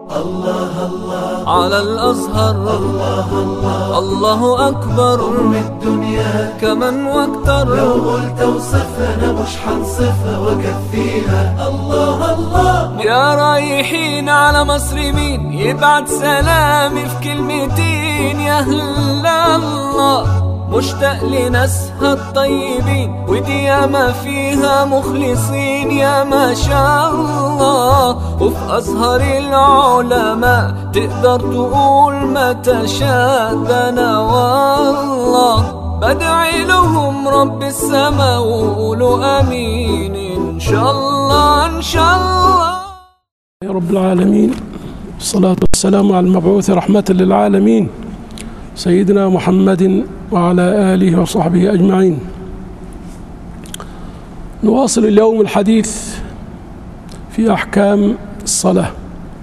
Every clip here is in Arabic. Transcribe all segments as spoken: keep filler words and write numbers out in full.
الله الله على الأزهر، الله الله الله أكبر أم الدنيا كمن واكتر. لو قلت وصفنا مش حنصفها وكفيها. الله الله يا رايحين على مصر مين يبعت سلامي في كلمتين؟ يا هلا الله مشتاق لناسها الطيبين، ودي ياما فيها مخلصين يا ما شاء الله. وفي أزهر العلماء تقدر تقول ما تشاء. ده أنا والله بدعي لهم رب السماء وقولوا آمين إن شاء الله إن شاء الله. يا رب العالمين، الصلاة والسلام على المبعوث رحمة للعالمين سيدنا محمد وعلى آله وصحبه أجمعين. نواصل اليوم الحديث في أحكام الصلاة.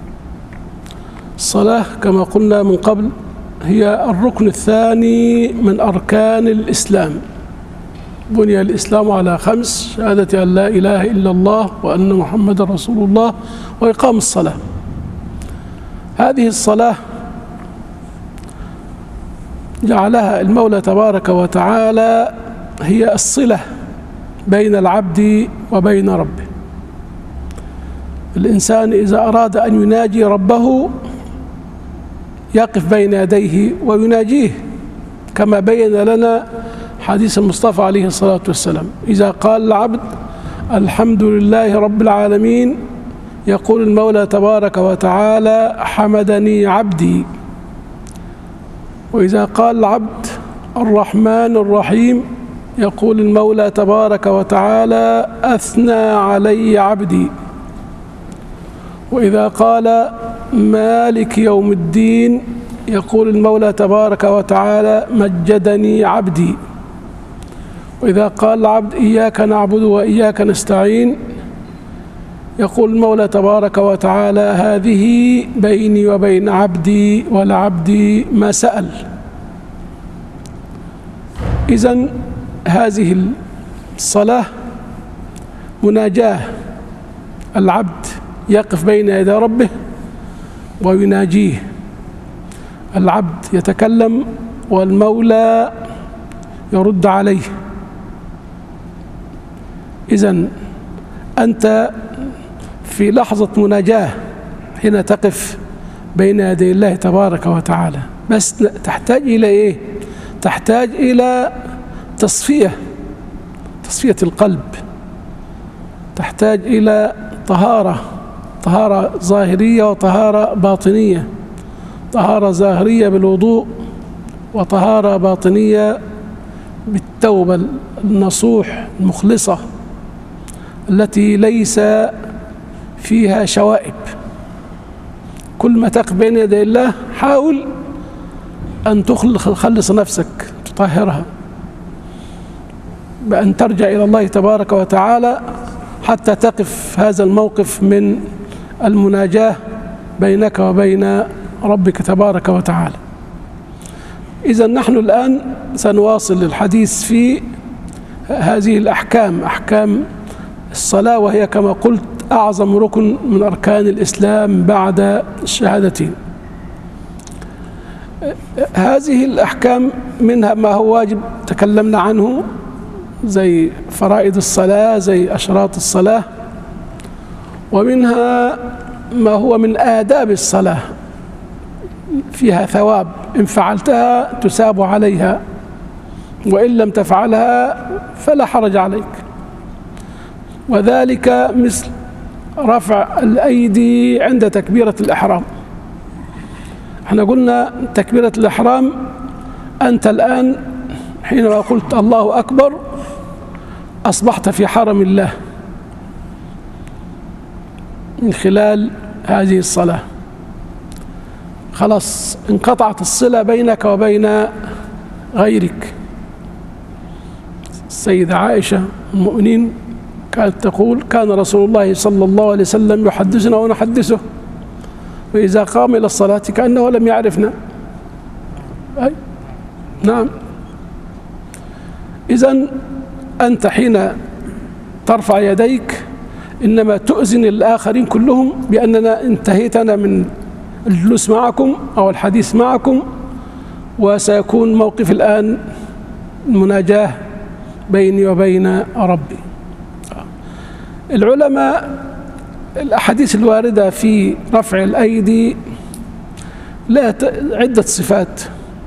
الصلاة كما قلنا من قبل هي الركن الثاني من أركان الإسلام. بني الإسلام على خمس: شهادة أن لا إله إلا الله وأن محمد رسول الله وإقام الصلاة. هذه الصلاة جعلها المولى تبارك وتعالى هي الصلة بين العبد وبين ربه. الإنسان إذا أراد أن يناجي ربه يقف بين يديه ويناجيه، كما بين لنا حديث المصطفى عليه الصلاة والسلام: إذا قال العبد الحمد لله رب العالمين يقول المولى تبارك وتعالى حمدني عبدي. وإذا قال العبد الرحمن الرحيم يقول المولى تبارك وتعالى أثنى علي عبدي. وإذا قال مالك يوم الدين يقول المولى تبارك وتعالى مجدني عبدي. وإذا قال العبد إياك نعبد وإياك نستعين يقول المولى تبارك وتعالى هذه بيني وبين عبدي ولعبدي ما سأل. إذن هذه الصلاة مناجاة، العبد يقف بين يدي ربه ويناجيه. العبد يتكلم والمولى يرد عليه. إذن أنت في لحظة مناجاة حين تقف بين يدي الله تبارك وتعالى، بس تحتاج إلى إيه؟ تحتاج إلى تصفية، تصفية القلب، تحتاج إلى طهارة، طهارة ظاهرية وطهارة باطنية. طهارة ظاهرية بالوضوء، وطهارة باطنية بالتوبة النصوح المخلصة التي ليس فيها شوائب. كل ما تقف بين يدي الله حاول أن تخلص نفسك، تطهرها بأن ترجع إلى الله تبارك وتعالى حتى تقف هذا الموقف من المناجاة بينك وبين ربك تبارك وتعالى. إذن نحن الآن سنواصل الحديث في هذه الأحكام، أحكام الصلاة، وهي كما قلت أعظم ركن من أركان الإسلام بعد الشهادتين. هذه الأحكام منها ما هو واجب تكلمنا عنه زي فرائض الصلاة، زي أشراط الصلاة، ومنها ما هو من آداب الصلاة فيها ثواب، إن فعلتها تساب عليها وإن لم تفعلها فلا حرج عليك. وذلك مثل رفع الأيدي عند تكبيرة الإحرام. احنا قلنا تكبيرة الإحرام أنت الآن حينما قلت الله أكبر أصبحت في حرم الله من خلال هذه الصلاة. خلاص انقطعت الصلة بينك وبين غيرك. السيدة عائشة المؤمنين كانت تقول كان رسول الله صلى الله عليه وسلم يحدثنا ونحدثه، وإذا قام إلى الصلاة كأنه لم يعرفنا. أي نعم. إذن أنت حين ترفع يديك إنما تؤذن الآخرين كلهم بأننا انتهيتنا من الجلوس معكم أو الحديث معكم، وسيكون موقف الآن المناجاة بيني وبين ربي. العلماء الأحاديث الواردة في رفع الأيدي لها عدة صفات،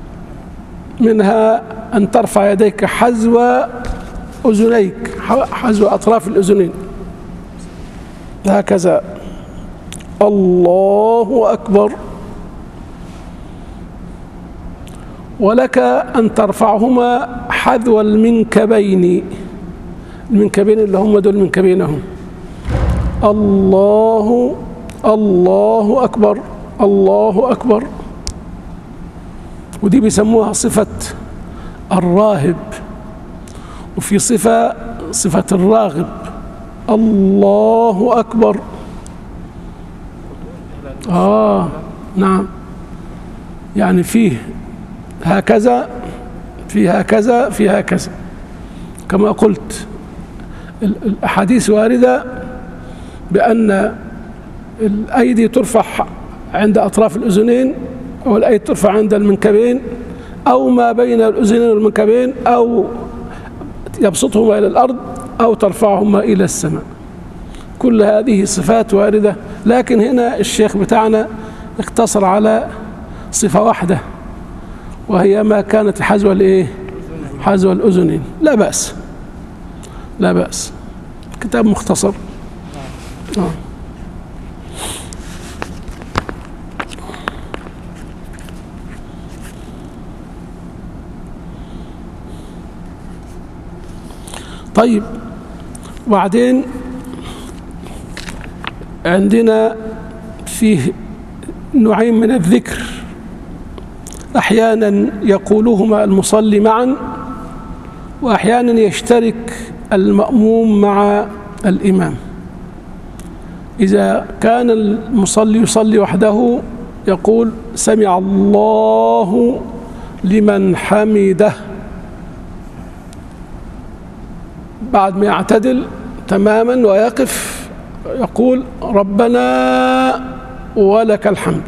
منها أن ترفع يديك حذو أذنيك، حذو أطراف الأذنين هكذا، الله أكبر. ولك أن ترفعهما حذو المنكبين، المنكبين اللي هم دول منكبينهم، الله الله أكبر الله أكبر. ودي بيسموها صفة الراهب، وفي صفة صفة الراغب، الله أكبر. آه نعم، يعني فيه هكذا، فيه هكذا، فيه هكذا. كما قلت الأحاديث واردة بأن الأيدي ترفع عند أطراف الأذنين، أو الأيدي ترفع عند المنكبين، أو ما بين الأذنين والمنكبين، أو يبسطهما إلى الأرض، أو ترفعهما إلى السماء. كل هذه صفات واردة، لكن هنا الشيخ بتاعنا اقتصر على صفة واحدة، وهي ما كانت حذو الإيه؟ حذو الأذنين. لا بأس، لا بأس، كتاب مختصر. آه. طيب، وبعدين عندنا فيه نوعين من الذكر، أحيانا يقولهما المصلي معا، وأحيانا يشترك المأموم مع الإمام. إذا كان المصلي يصلي وحده يقول سمع الله لمن حمده، بعد ما يعتدل تماما ويقف يقول ربنا ولك الحمد،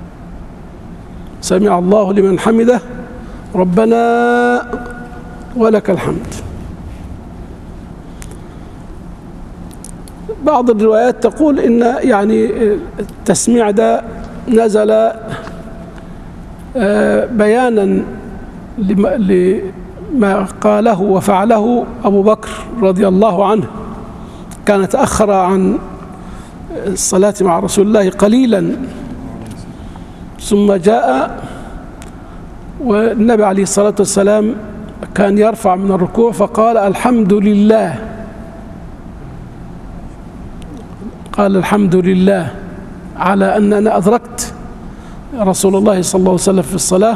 سمع الله لمن حمده ربنا ولك الحمد. بعض الروايات تقول إن يعني التسميع ده نزل بيانا لما قاله وفعله أبو بكر رضي الله عنه، كان تأخر عن الصلاة مع رسول الله قليلا، ثم جاء والنبي عليه الصلاة والسلام كان يرفع من الركوع فقال الحمد لله، قال الحمد لله على أن أنا أدركت رسول الله صلى الله عليه وسلم في الصلاة.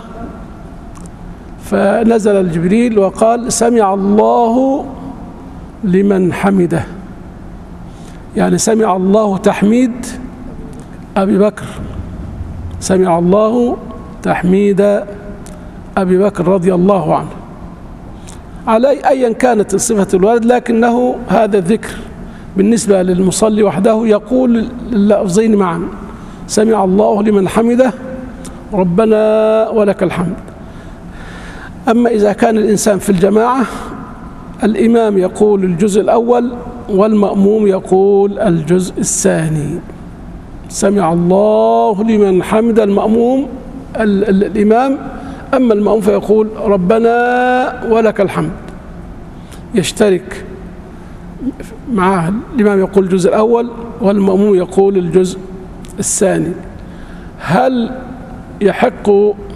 فنزل الجبريل وقال سمع الله لمن حمده، يعني سمع الله تحميد أبي بكر، سمع الله تحميد أبي بكر رضي الله عنه. على أيا كانت الصفة الوارد، لكنه هذا الذكر بالنسبة للمصلي وحده يقول اللفظين معا، سمع الله لمن حمده ربنا ولك الحمد. أما إذا كان الإنسان في الجماعة الإمام يقول الجزء الأول والمأموم يقول الجزء الثاني، سمع الله لمن حمد المأموم ال ال الإمام، أما المأموم فيقول ربنا ولك الحمد، يشترك معه الإمام يقول الجزء الأول والمأموم يقول الجزء الثاني. هل يحق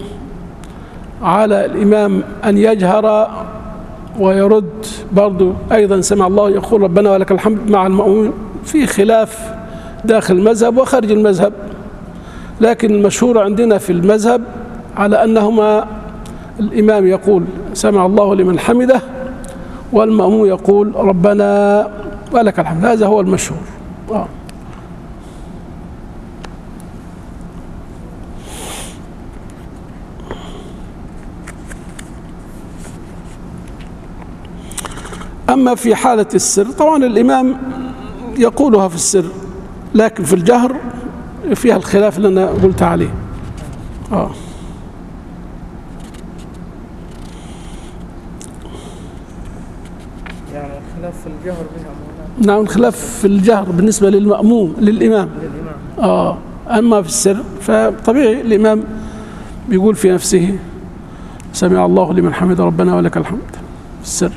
على الإمام أن يجهر ويرد برضو أيضا سمع الله يقول ربنا ولك الحمد مع المأموم؟ في خلاف داخل المذهب وخارج المذهب، لكن المشهور عندنا في المذهب على أنهما الإمام يقول سمع الله لمن حمده والمأموم يقول ربنا ولك الحمد، هذا هو المشهور. آه. أما في حالة السر طبعا الإمام يقولها في السر، لكن في الجهر فيها الخلاف اللي أنا قلت عليه. آه. يعني الخلاف في الجهر بها مولانا. نعم، الخلاف في الجهر بالنسبة للمأموم للإمام. للإمام. آه. أما في السر فطبيعي الإمام بيقول في نفسه سمع الله لمن حمد ربنا ولك الحمد في السر.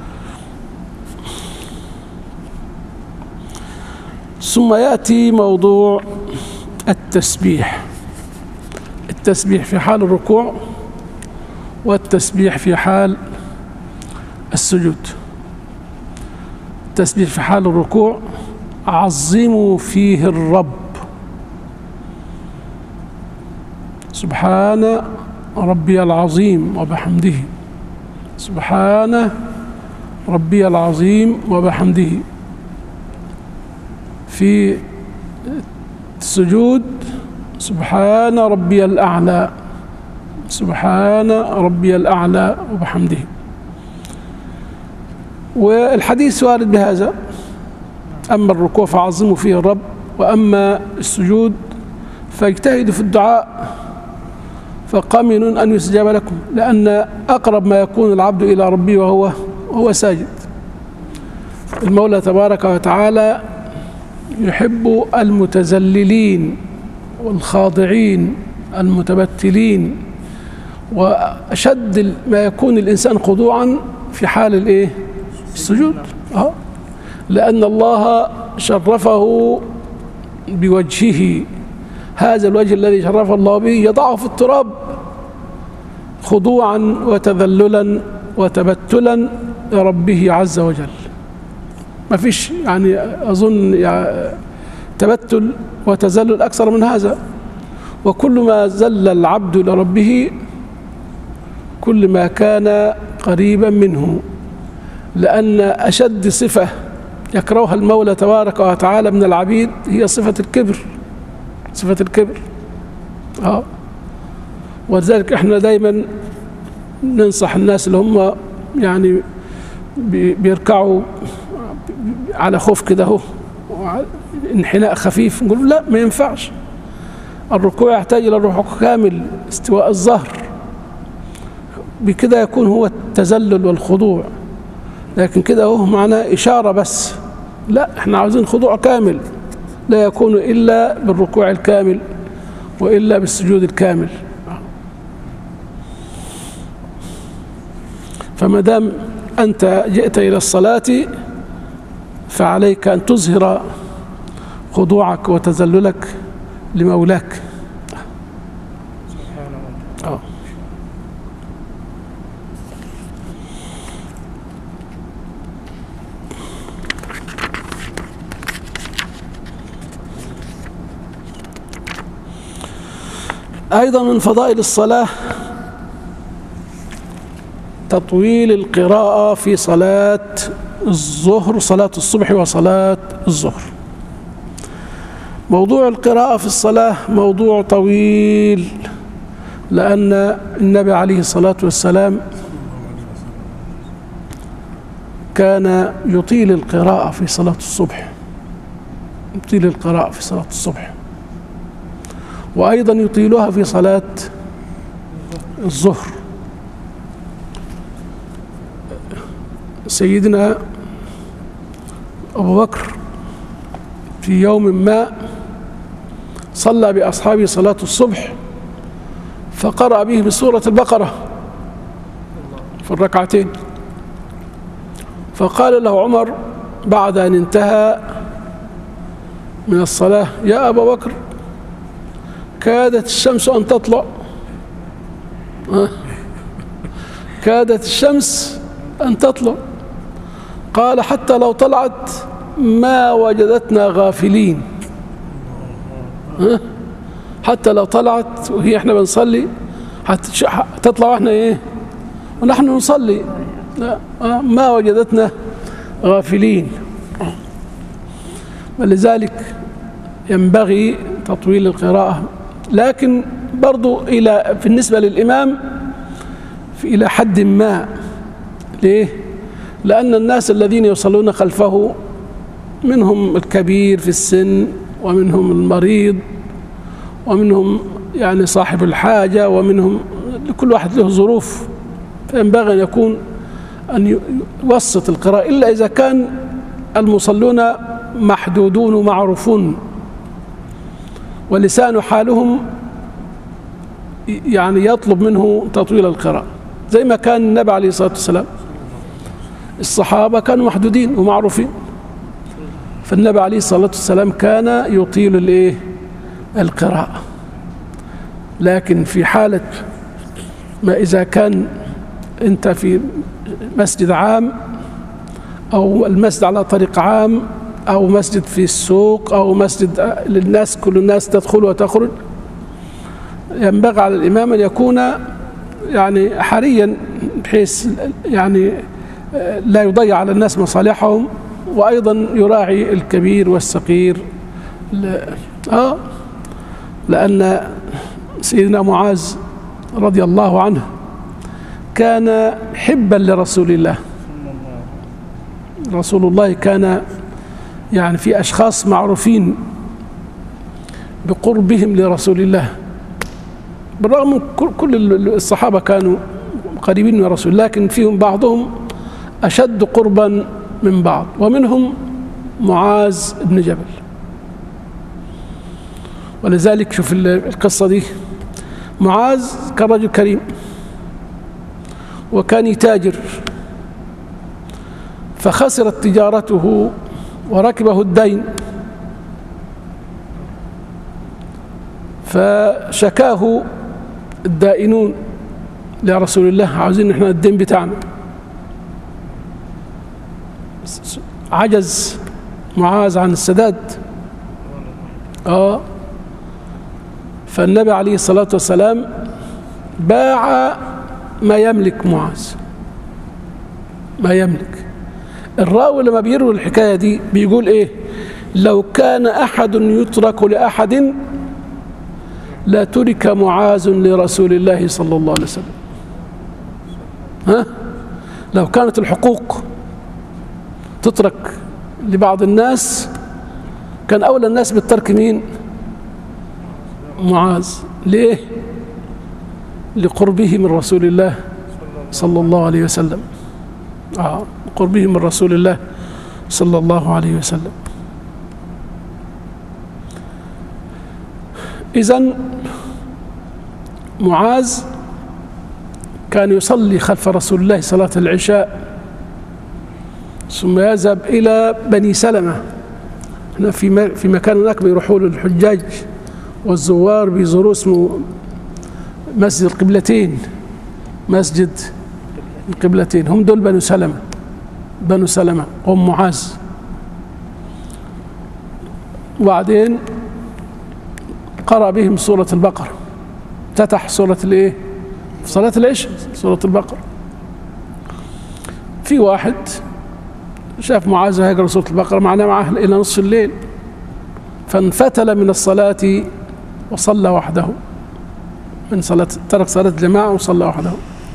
ثم يأتي موضوع التسبيح. التسبيح في حال الركوع والتسبيح في حال السجود. التسبيح في حال الركوع: عظموا فيه الرب، سبحان ربي العظيم وبحمده، سبحان ربي العظيم وبحمده. في السجود: سبحان ربي الأعلى، سبحان ربي الأعلى وبحمده. والحديث وارد بهذا: أما الركوع فعظموا فيه الرب، وأما السجود فاجتهدوا في الدعاء فقمن أن يستجاب لكم، لأن أقرب ما يكون العبد إلى ربه وهو وهو ساجد. المولى تبارك وتعالى يحب المتذللين والخاضعين المتبتلين، وأشد ما يكون الإنسان خضوعا في حال الإيه؟ السجود. أه. لأن الله شرفه بوجهه، هذا الوجه الذي شرف الله به يضعه في التراب خضوعا وتذللا وتبتلا لربه عز وجل. ما فيش يعني أظن يعني تبتل وتذلل أكثر من هذا. وكل ما زل العبد لربه كل ما كان قريبا منه، لأن أشد صفة يكرهها المولى تبارك وتعالى من العبيد هي صفة الكبر. صفة الكبر. اه ولذلك احنا دايما ننصح الناس اللي هم يعني بيركعوا على خوف كده اهو، انحناء خفيف، نقول لا، ما ينفعش. الركوع يحتاج الى الركوع كامل، استواء الظهر، بكده يكون هو التذلل والخضوع. لكن كده اهو معناه اشاره بس، لا، احنا عاوزين خضوع كامل، لا يكون الا بالركوع الكامل والا بالسجود الكامل. فما دام انت جئت الى الصلاه فعليك ان تظهر خضوعك وتذللك لمولاك. اه أيضا من فضائل الصلاة تطويل القراءة في صلاة الظهر، صلاة الصبح وصلاة الظهر. موضوع القراءة في الصلاة موضوع طويل، لأن النبي عليه الصلاة والسلام كان يطيل القراءة في صلاة الصبح، يطيل القراءة في صلاة الصبح، وأيضا يطيلها في صلاة الظهر. سيدنا أبو بكر في يوم ما صلى بأصحابه صلاة الصبح فقرأ به بسورة البقرة في الركعتين، فقال له عمر بعد أن انتهى من الصلاة: يا أبا بكر، كادت الشمس أن تطلع، كادت الشمس أن تطلع. قال: حتى لو طلعت ما وجدتنا غافلين. حتى لو طلعت وهي احنا بنصلي هتطلع واحنا ايه ونحن نصلي، ما وجدتنا غافلين. ولذلك ينبغي تطويل القراءة، لكن برضو إلى بالنسبة للإمام إلى حد ما. ليه؟ لأن الناس الذين يصلون خلفه منهم الكبير في السن ومنهم المريض ومنهم يعني صاحب الحاجة، ومنهم كل واحد له ظروف، فينبغي أن يكون أن يوسط القراءة، إلا إذا كان المصلون محدودون ومعروفون ولسان حالهم يعني يطلب منه تطويل القراءة، زي ما كان النبي عليه الصلاة والسلام. الصحابة كانوا محدودين ومعروفين، فالنبي عليه الصلاة والسلام كان يطيل الايه القراءة. لكن في حالة ما إذا كان أنت في مسجد عام أو المسجد على طريق عام أو مسجد في السوق أو مسجد للناس، كل الناس تدخل وتخرج، ينبغي على الإمام أن يكون يعني حريا بحيث يعني لا يضيع على الناس مصالحهم، وأيضا يراعي الكبير والصغير. آه لأن سيدنا معاذ رضي الله عنه كان حبا لرسول الله. رسول الله كان يعني في أشخاص معروفين بقربهم لرسول الله، بالرغم من كل الصحابة كانوا قريبين من رسول الله، لكن فيهم بعضهم أشد قربا من بعض، ومنهم معاذ بن جبل. ولذلك شوف القصة دي، معاذ كان رجل كريم وكان يتاجر، فخسرت تجارته وركبه الدين، فشكاه الدائنون لرسول الله، عاوزين احنا الدين بتاعنا. عجز معاذ عن السداد. اه فالنبي عليه الصلاة والسلام باع ما يملك معاذ، ما يملك. الراوي لما بيروي الحكاية دي بيقول ايه؟ لو كان أحد يترك لأحد لا ترك معاذ لرسول الله صلى الله عليه وسلم. ها؟ لو كانت الحقوق تترك لبعض الناس كان أولى الناس بالترك مين؟ معاذ. ليه؟ لقربه من رسول الله صلى الله عليه وسلم. آه قربه من رسول الله صلى الله عليه وسلم. إذن معاذ كان يصلي خلف رسول الله صلاة العشاء، ثم يذهب إلى بني سلمة. هنا في في مكان هناك بيروحوا له الحجاج والزوار، بيزوروا اسمه مسجد القبلتين، مسجد القبلتين، هم دول بنو سلمة، بنو سلمة هم معاذ. وبعدين قرأ بهم سورة البقرة، افتتح سورة الايه؟ صلاة العشاء سورة البقرة. في واحد شاف معاذ هيقرأ سورة البقرة، معناه معاه إلى نصف الليل، فانفتل من الصلاة وصلى وحده، من صلاة ترك صلاة الجماعة وصلى وحده.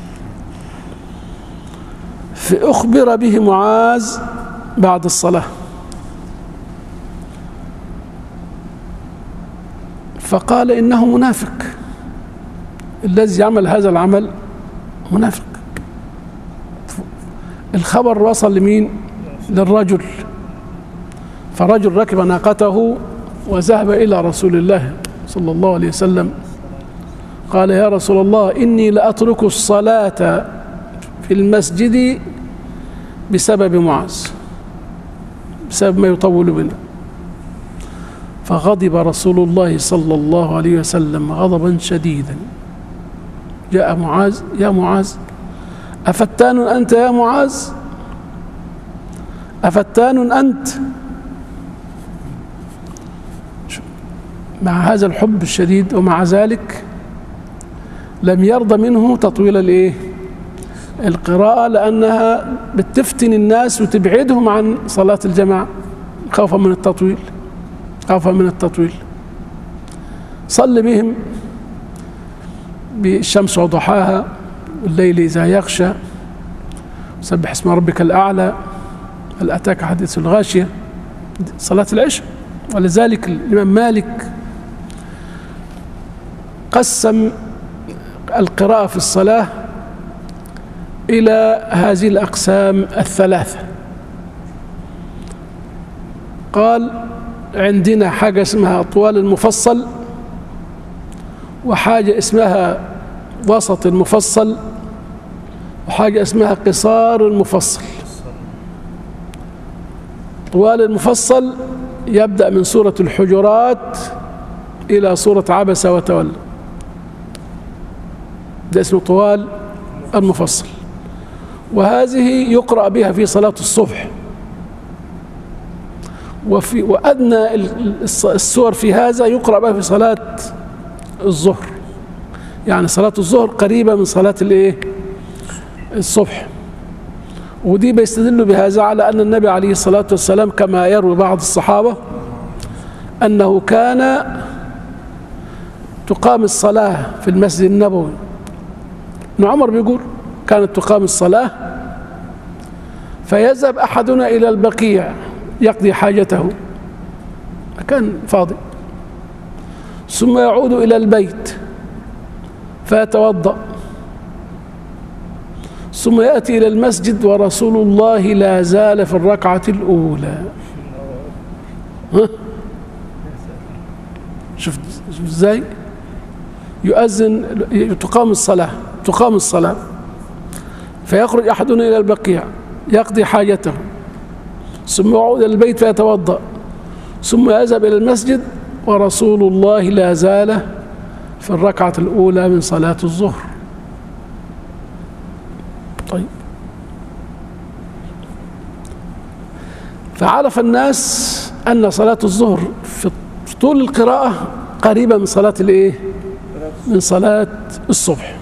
فأخبر به معاذ بعد الصلاة، فقال إنه منافق، الذي يعمل هذا العمل منافق. الخبر وصل لمين؟ للرجل. فرجل ركب ناقته وذهب إلى رسول الله صلى الله عليه وسلم، قال يا رسول الله إني لأترك الصلاة في المسجد بسبب معاذ، بسبب ما يطول بنا. فغضب رسول الله صلى الله عليه وسلم غضبا شديدا. جاء معاذ: يا معاذ أفتان أنت يا معاذ؟ أفتان أنت؟ مع هذا الحب الشديد ومع ذلك لم يرضى منه تطويل الايه؟ القراءة، لأنها بتفتن الناس وتبعدهم عن صلاة الجماعة خوفا من التطويل، خوفا من التطويل. صل بهم بالشمس وضحاها والليل إذا يغشى، سبح اسم ربك الأعلى، هل أتاك حديث الغاشية، صلاة العشاء. ولذلك الإمام مالك قسم القراءة في الصلاة إلى هذه الأقسام الثلاثة. قال عندنا حاجة اسمها طوال المفصل، وحاجة اسمها وسط المفصل، وحاجة اسمها قصار المفصل. طوال المفصل يبدأ من سورة الحجرات إلى سورة عبس وتولى، ده اسمه طوال المفصل، وهذه يقرأ بها في صلاة الصبح. وفي وأدنى السور في هذا يقرأ بها في صلاة الظهر، يعني صلاة الظهر قريبة من صلاة الايه الصبح. ودي بيستدلوا بهذا على أن النبي عليه الصلاة والسلام كما يروي بعض الصحابة أنه كان تقام الصلاة في المسجد النبوي. ابن عمر بيقول كانت تقام الصلاة فيذهب أحدنا إلى البقيع يقضي حاجته، كان فاضي، ثم يعود إلى البيت فيتوضأ، ثم يأتي إلى المسجد ورسول الله لا زال في الركعة الأولى. ها؟ شفت ازاي يؤذن، تقام الصلاة تقام الصلاة فيخرج أحدنا إلى البقيع يقضي حاجته، ثم يعود إلى البيت فيتوضأ، ثم يذهب إلى المسجد ورسول الله لا زال في الركعة الأولى من صلاة الظهر. طيب، فعرف الناس أن صلاة الظهر في طول القراءة قريبة من صلاة الإيه؟ من صلاة الصبح.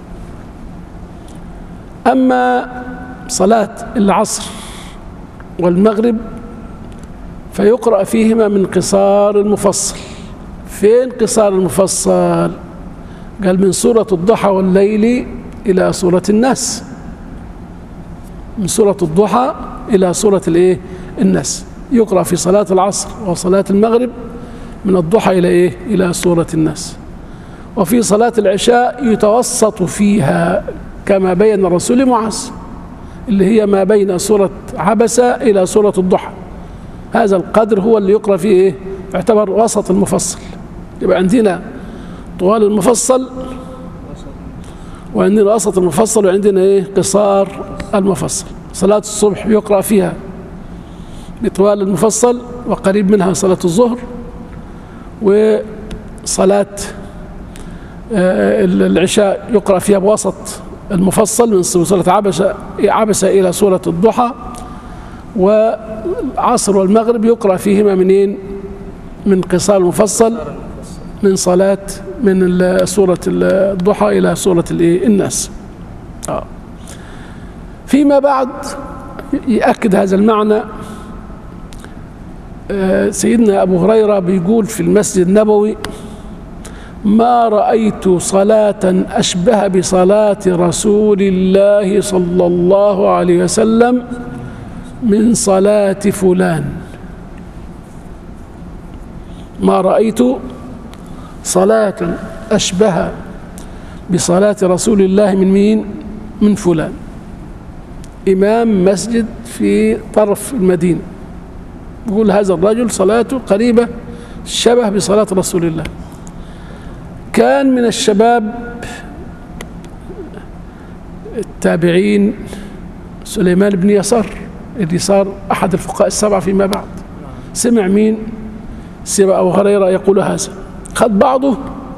أما صلاة العصر والمغرب فيقرأ فيهما من قصار المفصل. فين قصار المفصل؟ قال من سورة الضحى والليل إلى سورة الناس، من سورة الضحى إلى سورة الإيه؟ الناس. يقرأ في صلاة العصر وصلاة المغرب من الضحى إلى إيه؟ إلى سورة الناس. وفي صلاة العشاء يتوسط فيها كما بين الرسول معاذ، اللي هي ما بين سورة عبسة إلى سورة الضحى، هذا القدر هو اللي يقرأ فيه إيه؟ يعتبر وسط المفصل. يبقى عندنا طوال المفصل، وعندنا وسط المفصل، وعندنا إيه؟ قصار المفصل. صلاة الصبح يقرأ فيها بطوال المفصل وقريب منها صلاة الظهر، وصلاة العشاء يقرأ فيها بوسط المفصل من سورة عبسة عبسة إلى سورة الضحى، والعصر والمغرب يقرأ فيهما منين؟ من قصار المفصل، من صلاة من سورة الضحى إلى سورة الناس. آه. فيما بعد يأكد هذا المعنى سيدنا أبو هريرة بيقول في المسجد النبوي: ما رأيت صلاة أشبه بصلاة رسول الله صلى الله عليه وسلم من صلاة فلان. ما رأيت صلاة أشبه بصلاة رسول الله من مين؟ من فلان، إمام مسجد في طرف المدينة. يقول هذا الرجل صلاته قريبة شبه بصلاة رسول الله. كان من الشباب التابعين سليمان بن يسار اللي صار أحد الفقهاء السبعة فيما بعد. سمع مين؟ سمع أبو هريرة يقول هذا، خد بعضه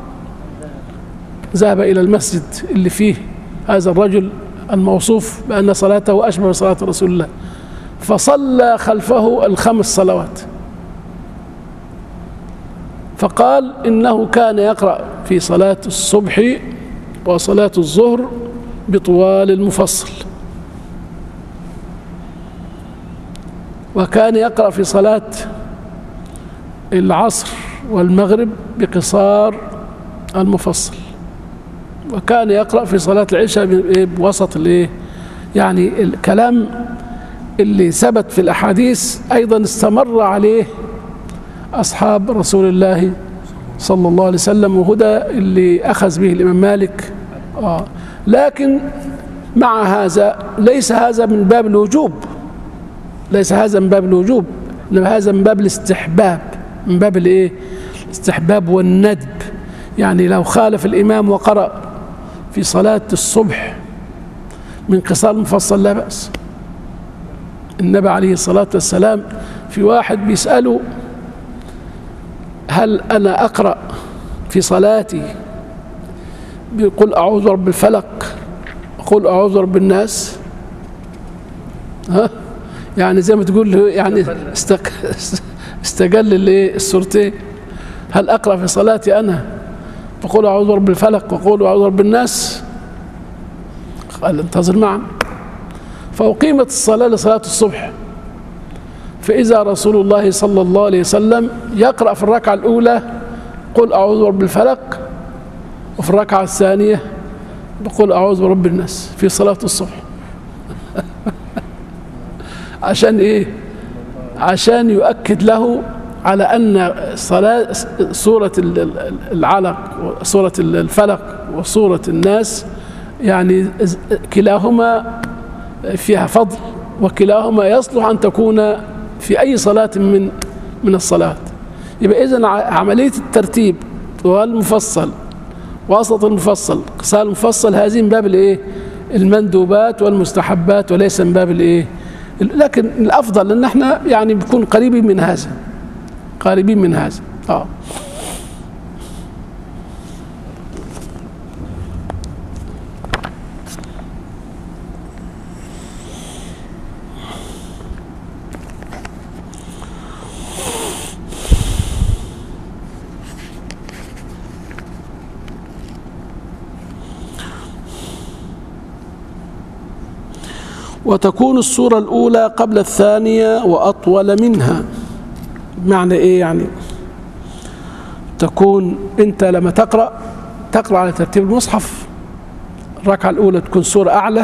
ذهب إلى المسجد اللي فيه هذا الرجل الموصوف بأن صلاته أشبه بصلاة رسول الله، فصلى خلفه الخمس صلوات. فقال إنه كان يقرأ في صلاة الصبح وصلاة الظهر بطوال المفصل، وكان يقرأ في صلاة العصر والمغرب بقصار المفصل، وكان يقرأ في صلاة العشاء بوسط الايه، يعني الكلام اللي ثبت في الأحاديث أيضا استمر عليه أصحاب رسول الله صلى الله عليه وسلم، وهدى اللي أخذ به الإمام مالك. آه. لكن مع هذا ليس هذا من باب الوجوب، ليس هذا من باب الوجوب، إنما هذا من باب الاستحباب، من باب الايه؟ الاستحباب والندب. يعني لو خالف الإمام وقرأ في صلاة الصبح من قصار مفصل لا بأس. النبي عليه الصلاة والسلام في واحد بيسأله هل أنا أقرأ في صلاتي بيقول أعوذ برب الفلق أقول أعوذ برب الناس؟ ها؟ يعني زي ما تقول يعني استقل السورتين. هل أقرأ في صلاتي أنا بقول أعوذ برب الفلق وأقول أعوذ برب الناس؟ قال انتظر معا. فأقيمت الصلاة لصلاة الصبح، فإذا رسول الله صلى الله عليه وسلم يقرأ في الركعة الأولى قل أعوذ برب الفلق، وفي الركعة الثانية بقول أعوذ برب الناس في صلاة الصبح. عشان إيه؟ عشان يؤكد له على أن صلاة سورة العلق وسورة الفلق وسورة الناس يعني كلاهما فيها فضل، وكلاهما يصلح أن تكون في أي صلاة من من الصلاة. يبقى إذن عملية الترتيب والمفصل وسط المفصل قصار المفصل هذه من باب الإيه؟ المندوبات والمستحبات، وليس من باب الإيه؟ لكن الأفضل أن احنا يعني بنكون قريبين من هذا، قريبين من هذا. آه. وتكون السورة الأولى قبل الثانية وأطول منها. معنى إيه يعني؟ تكون أنت لما تقرأ تقرأ على ترتيب المصحف، الركعة الأولى تكون سورة أعلى،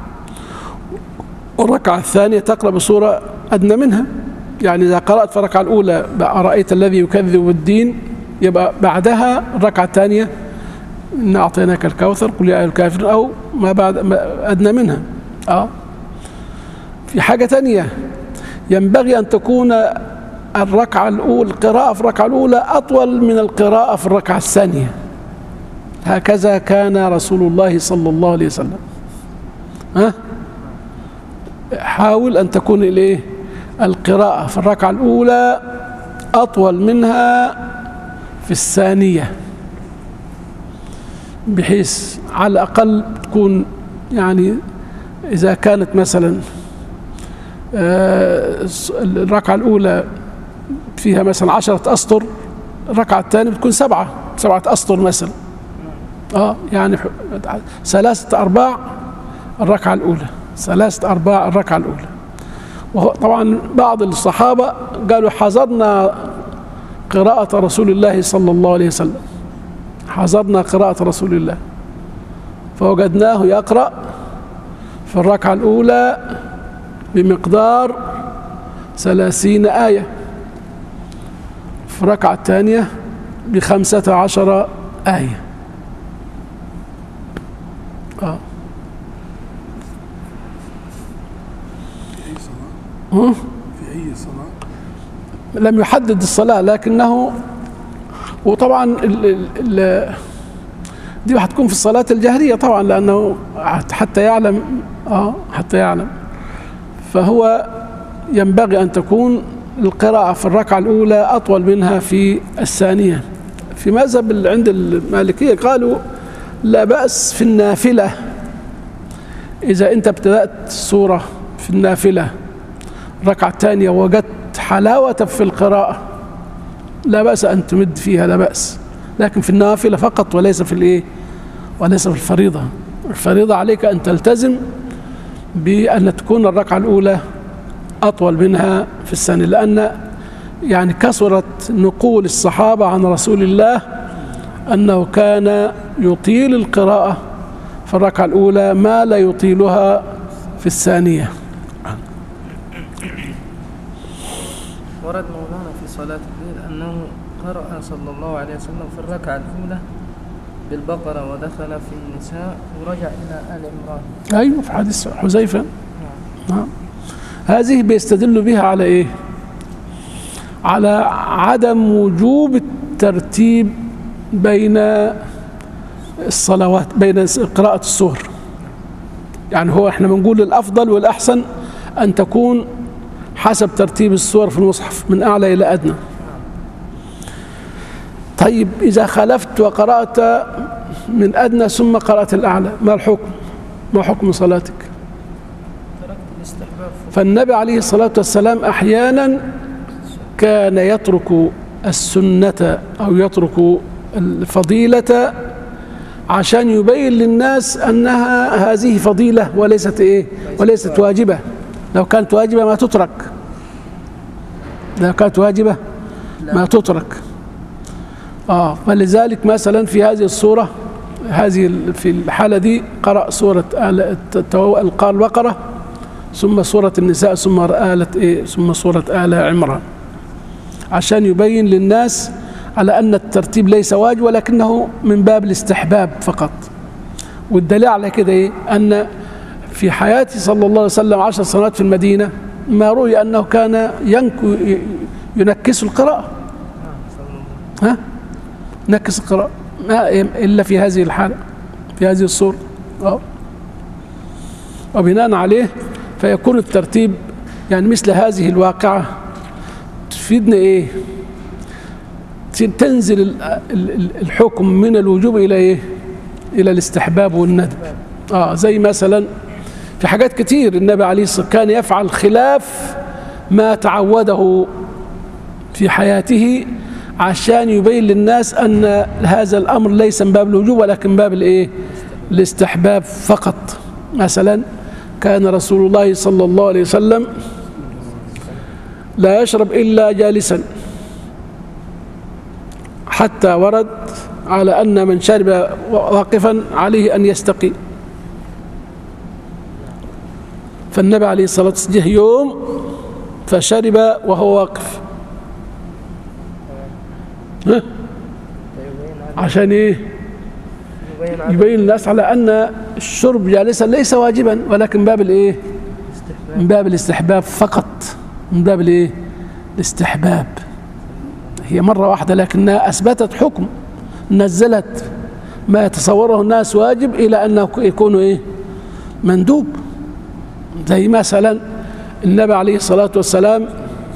والركعة الثانية تقرأ بسورة أدنى منها. يعني إذا قرأت في الركعة الأولى أرأيت الذي يكذب بالدين، يبقى بعدها الركعة الثانية إن أعطيناك الكوثر قل يا أيها الكافرون، أو ما بعد ما أدنى منها. آه. في حاجة تانية، ينبغي أن تكون الركعة الأولى القراءة في الركعة الأولى أطول من القراءة في الركعة الثانية. هكذا كان رسول الله صلى الله عليه وسلم. ها؟ حاول أن تكون إليه القراءة في الركعة الأولى أطول منها في الثانية، بحيث على الأقل تكون يعني إذا كانت مثلا الركعة الأولى فيها مثلا عشرة أسطر، الركعة الثانية بتكون سبعة سبعة أسطر مثلا. آه يعني ثلاثة أرباع الركعة الأولى، ثلاثة أرباع الركعة الأولى. وطبعا بعض الصحابة قالوا حضرنا قراءة رسول الله صلى الله عليه وسلم، حضرنا قراءة رسول الله، فوجدناه يقرأ في الركعة الأولى بمقدار ثلاثين آية، في الركعة الثانية بخمسة عشر آية. آه. في أي صلاة؟ أه؟ في أي صلاة؟ لم يحدد الصلاة، لكنه وطبعا ال ال ال دي هتكون في الصلاة الجهرية طبعا، لأنه حتى يعلم آه حتى يعلم فهو ينبغي أن تكون القراءة في الركعة الأولى أطول منها في الثانية. في مذهب عند المالكية قالوا لا بأس في النافلة، إذا أنت ابتدأت سورة في النافلة الركعة الثانية وجدت حلاوة في القراءة لا بأس أن تمد فيها، لا بأس، لكن في النافلة فقط وليس في الإيه؟ وليس في الفريضة. الفريضة عليك أن تلتزم بأن تكون الركعة الأولى أطول منها في الثانية، لأن يعني كثرت نقول الصحابة عن رسول الله أنه كان يطيل القراءة في الركعة الأولى ما لا يطيلها في الثانية. ورد مولانا في صلاة الليل أنه قرأ صلى الله عليه وسلم في الركعة الأولى بالبقرة ودخل في النساء ورجع إلى آل عمران. أيوة في حديث حذيفة. نعم. هذه بيستدل بها على إيه؟ على عدم وجوب الترتيب بين الصلوات، بين قراءة السور. يعني هو احنا بنقول الأفضل والأحسن أن تكون حسب ترتيب السور في المصحف من أعلى إلى أدنى. طيب إذا خالفت وقرأت من أدنى ثم قرأت الأعلى، ما الحكم؟ ما حكم صلاتك؟ فالنبي عليه الصلاة والسلام أحيانا كان يترك السنة أو يترك الفضيلة عشان يبين للناس أنها هذه فضيلة وليست إيه؟ وليست واجبة. لو كانت واجبة ما تترك، لو كانت واجبة ما تترك. آه فلذلك مثلا في هذه الصورة، هذه في الحالة دي قرأ سورة آل البقرة ثم سورة النساء ثم آلة إيه؟ ثم سورة آل عمران، عشان يبين للناس على أن الترتيب ليس واجب ولكنه من باب الاستحباب فقط. والدليل على كده إيه؟ أن في حياته صلى الله عليه وسلم عشر سنوات في المدينة ما روي أنه كان ينكو ينكس القراءة. ها؟ نكس القراءة ما إلا في هذه الحالة، في هذه الصورة. وبناء عليه فيكون الترتيب يعني مثل هذه الواقعة تفيدنا إيه؟ تنزل الحكم من الوجوب إلى إيه؟ إلى الاستحباب والندب. آه زي مثلا في حاجات كتير النبي عليه الصلاة والسلام كان يفعل خلاف ما تعوده في حياته عشان يبين للناس أن هذا الأمر ليس من باب الوجوب ولكن من باب الإيه؟ الاستحباب فقط. مثلا كان رسول الله صلى الله عليه وسلم لا يشرب إلا جالسا، حتى ورد على أن من شرب واقفا عليه أن يستقي. فالنبي عليه الصلاة والسلام جه يوم فشرب وهو واقف. ها؟ عشان إيه؟ يبين الناس على أن الشرب جالسا ليس واجبا ولكن من باب الإيه؟ من باب الاستحباب فقط، من باب الإيه؟ الاستحباب. هي مرة واحدة لكنها أثبتت حكم، نزلت ما يتصوره الناس واجب إلى أنه يكون إيه؟ مندوب. زي مثلا النبي عليه الصلاة والسلام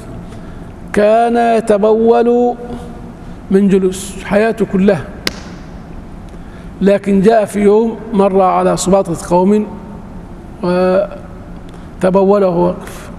كان يتبول من جلوس حياته كلها، لكن جاء في يوم مر على سباطة قوم وتبول وهو واقف،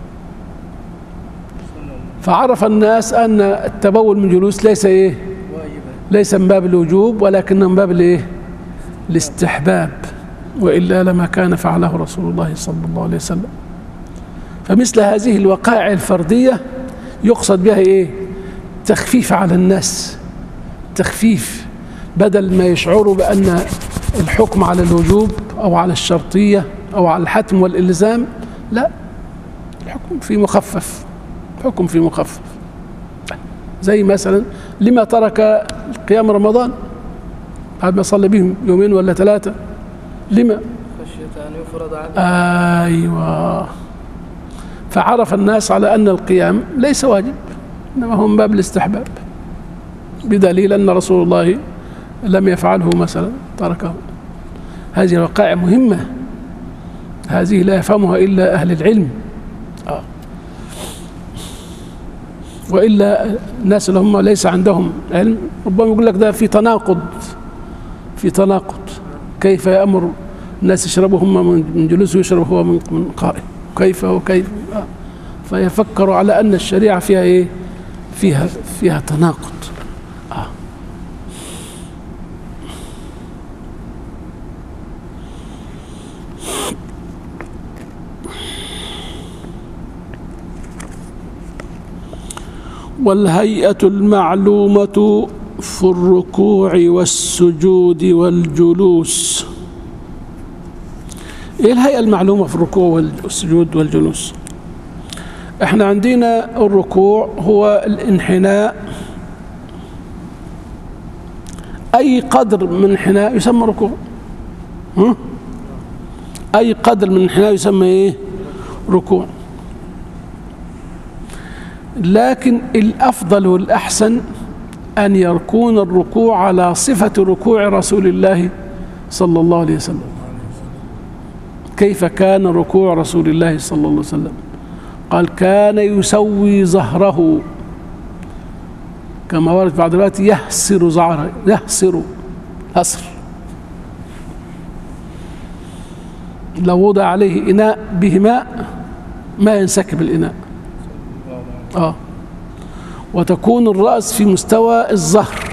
فعرف الناس أن التبول من جلوس ليس إيه؟ ليس من باب الوجوب ولكن من باب الإيه؟ الاستحباب، وإلا لما كان فعله رسول الله صلى الله عليه وسلم. فمثل هذه الوقائع الفردية يقصد بها إيه؟ تخفيف على الناس، تخفيف، بدل ما يشعروا بأن الحكم على الوجوب أو على الشرطية أو على الحتم والإلزام، لا، الحكم في مخفف، حكم في مخفف. زي مثلا لما ترك قيام رمضان بعد ما صلى بهم يومين ولا ثلاثة؟ لما؟ خشية أن يفرض عليه. أيوة. فعرف الناس على أن القيام ليس واجب إنما هو من باب الاستحباب، بدليل أن رسول الله لم يفعله مثلا، تركه. هذه الوقائع مهمة، هذه لا يفهمها إلا أهل العلم. آه. وإلا الناس اللي هم ليس عندهم علم ربما يقول لك ده في تناقض، في تناقض، كيف يأمر الناس يشربوا هم من جلوس ويشرب هو من قائم، كيف وكيف. آه. فيفكروا على أن الشريعة فيها إيه؟ فيها فيها تناقض. آه. والهيئة المعلومة في الركوع والسجود والجلوس. ايه الهيئة المعلومة في الركوع والسجود والجلوس؟ احنا عندنا الركوع هو الانحناء أي قدر من انحناء يسمى ركوع. هم؟ أي قدر من انحناء يسمى إيه؟ ركوع. لكن الأفضل والأحسن أن يكون الركوع على صفة ركوع رسول الله صلى الله عليه وسلم. كيف كان ركوع رسول الله صلى الله عليه وسلم؟ قال كان يسوي ظهره كما ورد في بعض الروايات يهسر ظهره، يهسر هسر. لو وضع عليه إناء به ماء ما ينسكب الإناء. آه. وتكون الرأس في مستوى الظهر،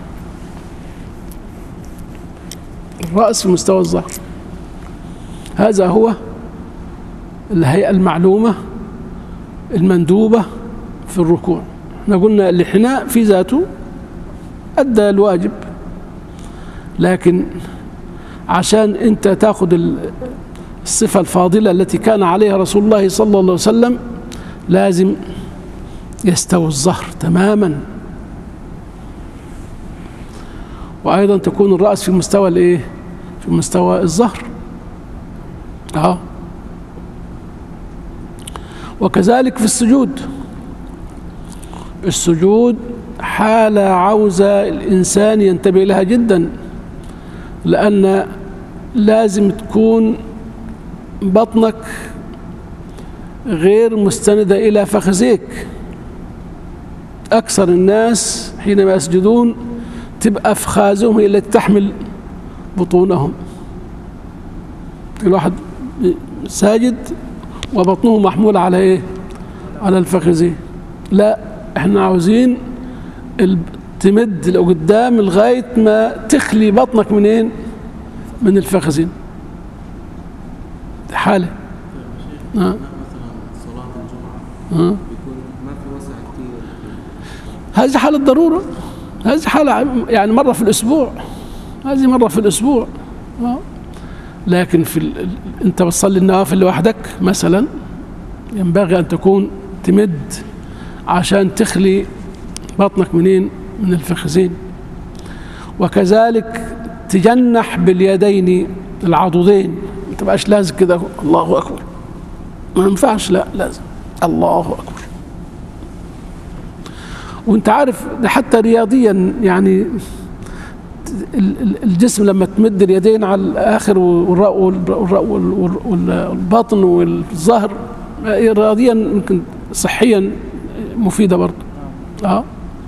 الرأس في مستوى الظهر. هذا هو الهيئة المعلومة المندوبة في الركوع. احنا قلنا الانحناء في ذاته أدى الواجب، لكن عشان انت تاخذ الصفة الفاضلة التي كان عليها رسول الله صلى الله عليه وسلم لازم يستوي الظهر تماما، وأيضا تكون الرأس في مستوى الايه؟ في مستوى الظهر. اه وكذلك في السجود. السجود حالة عاوزة الإنسان ينتبه لها جدا، لأن لازم تكون بطنك غير مستندة إلى فخذيك. أكثر الناس حينما يسجدون تبقى أفخاذهم هي التي تحمل بطونهم. الواحد ساجد وبطنه محمول على إيه؟ على الفخذين. لا، احنا عاوزين تمد لقدام لغاية ما تخلي بطنك منين؟ من الفخذين. حالة ها مثلا صلاة الجمعة ها بيكون ما في وسع كتير. هذه حالة ضرورة، هذه حالة يعني مرة في الأسبوع، هذه مرة في الأسبوع. ها. لكن في ال... أنت بتصلي النوافل لوحدك مثلا ينبغي أن تكون تمد عشان تخلي بطنك منين؟ من الفخذين. وكذلك تجنح باليدين العضدين، ما تبقاش لازم كده الله أكبر، ما ينفعش، لا لازم الله أكبر. وانت عارف حتى رياضيا يعني الجسم لما تمد اليدين على الآخر والبطن والظهر رياضيا يمكن صحيا مفيدة برضه. اه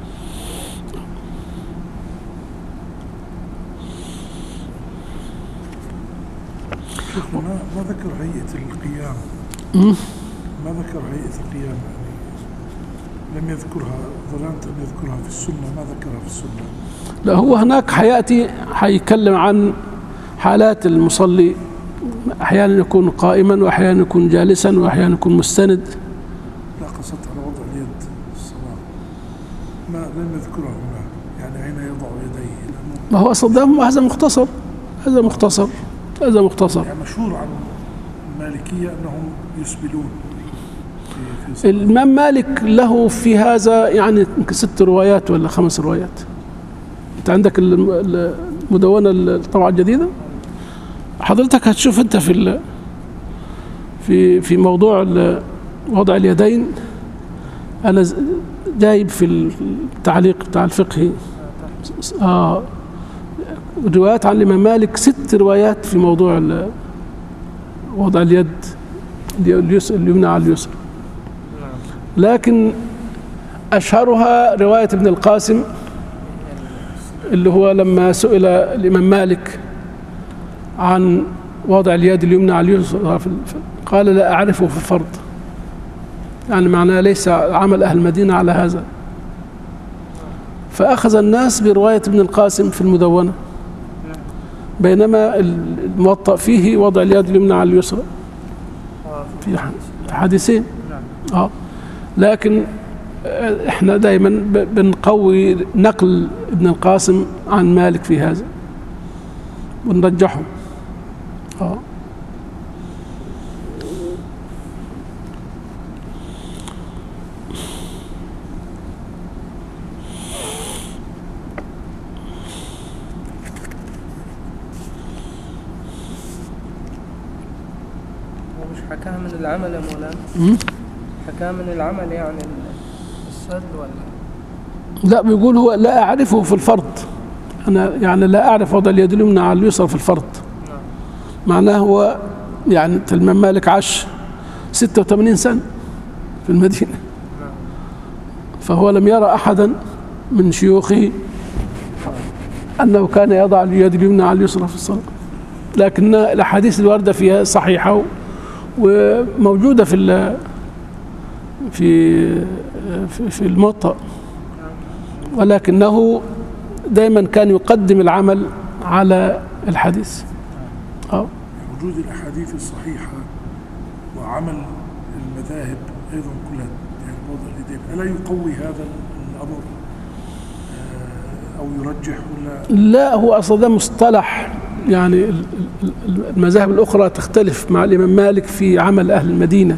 ما ما ذكر هيئة القيام. ما ذكر هيئة القيام، يعني لم يذكرها، ظننت أن يذكرها في السنة، ما ذكرها في السنة. لا، هو هناك حياتي حيتكلم عن حالات المصلي، أحيانا يكون قائما وأحيانا يكون جالسا وأحيانا يكون مستند. لا، قصدت على وضع اليد في الصلاة، ما لم يذكرها هنا، يعني أين يضع يديه. ما هو أصلا هذا مختصر، هذا مختصر، هذا مختصر. يعني مشهور عن المالكية أنهم يسبلون في, في الإمام مالك له في هذا يعني يمكن ست روايات ولا خمس روايات. أنت عندك المدونة الطبعة الجديدة، حضرتك هتشوف أنت في في في موضوع وضع اليدين. أنا جايب في التعليق بتاع الفقهي آه روايات عن الإمام مالك، ست روايات في موضوع وضع اليد اليمنى على اليسر. لكن أشهرها رواية ابن القاسم، اللي هو لما سئل الإمام مالك عن وضع اليد اليمنى على اليسرى قال لا أعرفه في الفرض، يعني معناه ليس عمل أهل المدينة على هذا. فأخذ الناس برواية ابن القاسم في المدونة، بينما الموطأ فيه وضع اليد اليمنى على اليسرى في حديثين. اه لكن احنا دائما بنقوي نقل ابن القاسم عن مالك في هذا ونرجحه. اه حكاها من العمل يا مولانا؟ م? حكاها من العمل يعني السد ولا؟ لا، بيقول هو لا أعرفه في الفرض. أنا يعني لا أعرف وضع اليد اليمنى على اليسرى في الفرض. نعم. معناه هو يعني الإمام مالك عاش ستة وثمانين سنة في المدينة، نعم. فهو لم يرى أحدا من شيوخه أنه كان يضع اليد اليمنى على اليسرى في الصلاة، لكن الأحاديث الواردة فيها صحيحة وموجودة في ال في في الموطأ، ولكنه دائما كان يقدم العمل على الحديث. أه. وجود الأحاديث الصحيحة وعمل المذاهب أيضا كلها يعني وضع اليدين ألا يقوي هذا الأمر أو يرجح ولا؟ لا، هو أصلا ده مصطلح، يعني المذاهب الأخرى تختلف مع الإمام مالك في عمل أهل المدينة.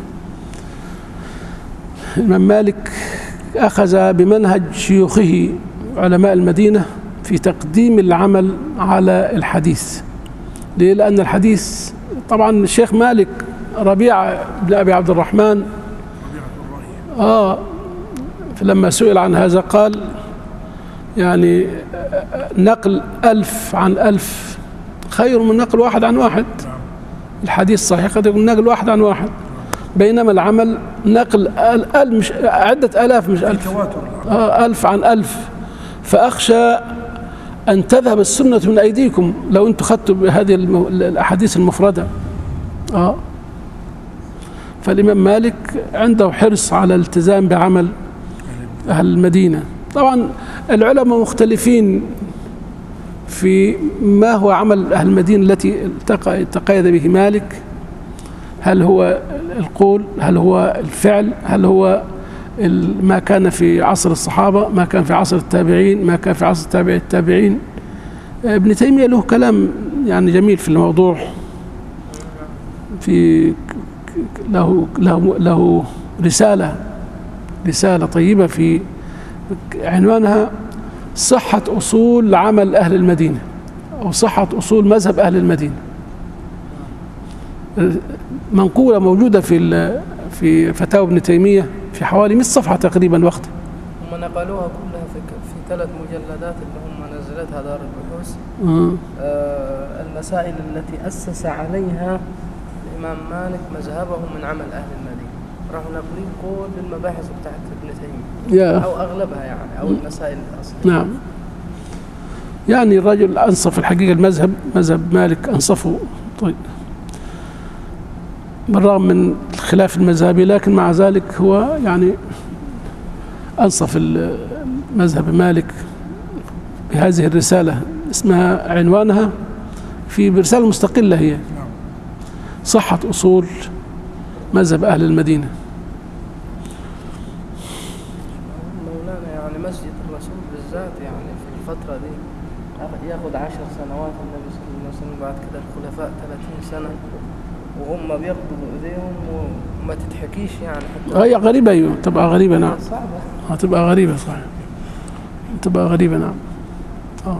الإمام مالك أخذ بمنهج شيوخه علماء المدينة في تقديم العمل على الحديث. ليه؟ لأن الحديث طبعا الشيخ مالك ربيعة بن أبي عبد الرحمن آه لما سئل عن هذا قال يعني نقل ألف عن ألف خير من نقل واحد عن واحد. الحديث صحيح قد يكون نقل واحد عن واحد، بينما العمل نقل أل مش عدة آلاف مش ألف، آه ألف عن ألف. فأخشى أن تذهب السنة من أيديكم لو أنتم خدتوا بهذه الأحاديث المفردة. آه فالإمام مالك عنده حرص على الالتزام بعمل أهل المدينة. طبعا العلماء مختلفين في ما هو عمل أهل المدينة التي تقيد به مالك، هل هو القول، هل هو الفعل، هل هو ما كان في عصر الصحابة، ما كان في عصر التابعين، ما كان في عصر تابع التابعين. ابن تيمية له كلام يعني جميل في الموضوع، في له له له رسالة رسالة طيبة في عنوانها صحة أصول عمل أهل المدينة أو صحة أصول مذهب أهل المدينة. منقولة موجودة في في فتاوى ابن تيمية في حوالي مئة صفحة تقريبا وقتها. هم نقلوها كلها في في ثلاث مجلدات اللي هم نزلتها دار البحوث. آه المسائل التي أسس عليها الإمام مالك مذهبه من عمل أهل المدينة، راحوا ناقلين كل المباحث بتاعت ابن تيمية أو أغلبها يعني أو المسائل الأصلية. نعم. يعني الرجل أنصف الحقيقة المذهب، مذهب مالك أنصفه طيب بالرغم من الخلاف المذهبي، لكن مع ذلك هو يعني أنصف مذهب مالك بهذه الرسالة اسمها عنوانها في رسالة مستقلة هي صحة أصول مذهب أهل المدينة. مولانا يعني مسجد الرسول بالذات يعني في الفترة دي ياخد عشر سنوات، النبي صلى الله عليه وسلم بعد كده الخلفاء ثلاثين سنة وهم بياخدوا بإيديهم وما تتحكيش يعني. هي غريبة، أيوة تبقى غريبة. نعم صعبة، هتبقى غريبة صحيح، تبقى غريبة. نعم. آه.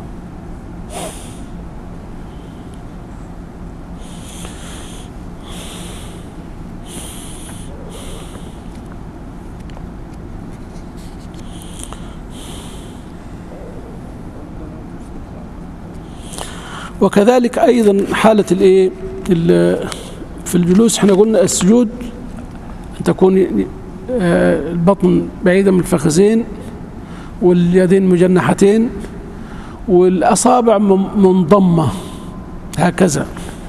وكذلك أيضا حالة الإيه في الجلوس، احنا قلنا السجود أن تكون البطن بعيدا من الفخذين واليدين مجنحتين والأصابع منضمة هكذا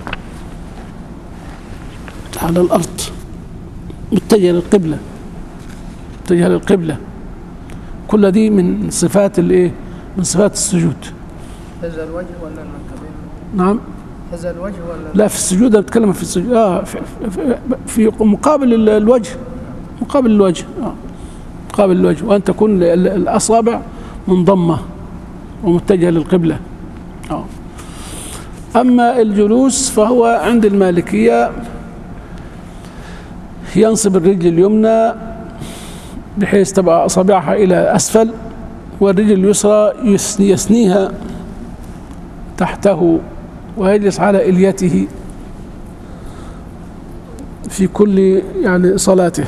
على الأرض متجهة للقبلة، متجهة للقبلة. كل دي من صفات الإيه من صفات السجود. هذا الوجه ولا المنكبين؟ نعم. هذا الوجه ولا لا في السجود، بتكلم في السجود اه في, في, في مقابل الوجه، مقابل الوجه اه مقابل الوجه، وان تكون الاصابع منضمه ومتجهه للقبله. اه اما الجلوس فهو عند المالكيه ينصب الرجل اليمنى بحيث تبقى اصابعها الى اسفل، والرجل اليسرى يثنيها تحته ويجلس على إليته في كل يعني صلاته.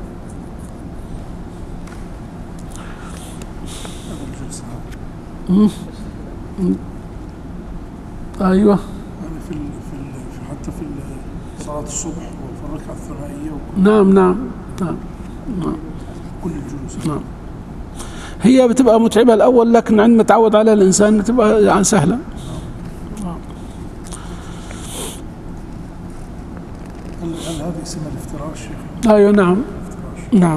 مم. ايوه يعني في ال في ال في حتى في ال- صلاة الصبح وفي الركعة الثنائية وكل نعم نعم نعم نعم كل الجلوس. نعم. هي بتبقى متعبة الأول، لكن عندما تعود عليها الإنسان بتبقى يعني سهلة. هل هل هذه اسمها الافتراش يا أخي؟ أيوة نعم الافتراش. نعم.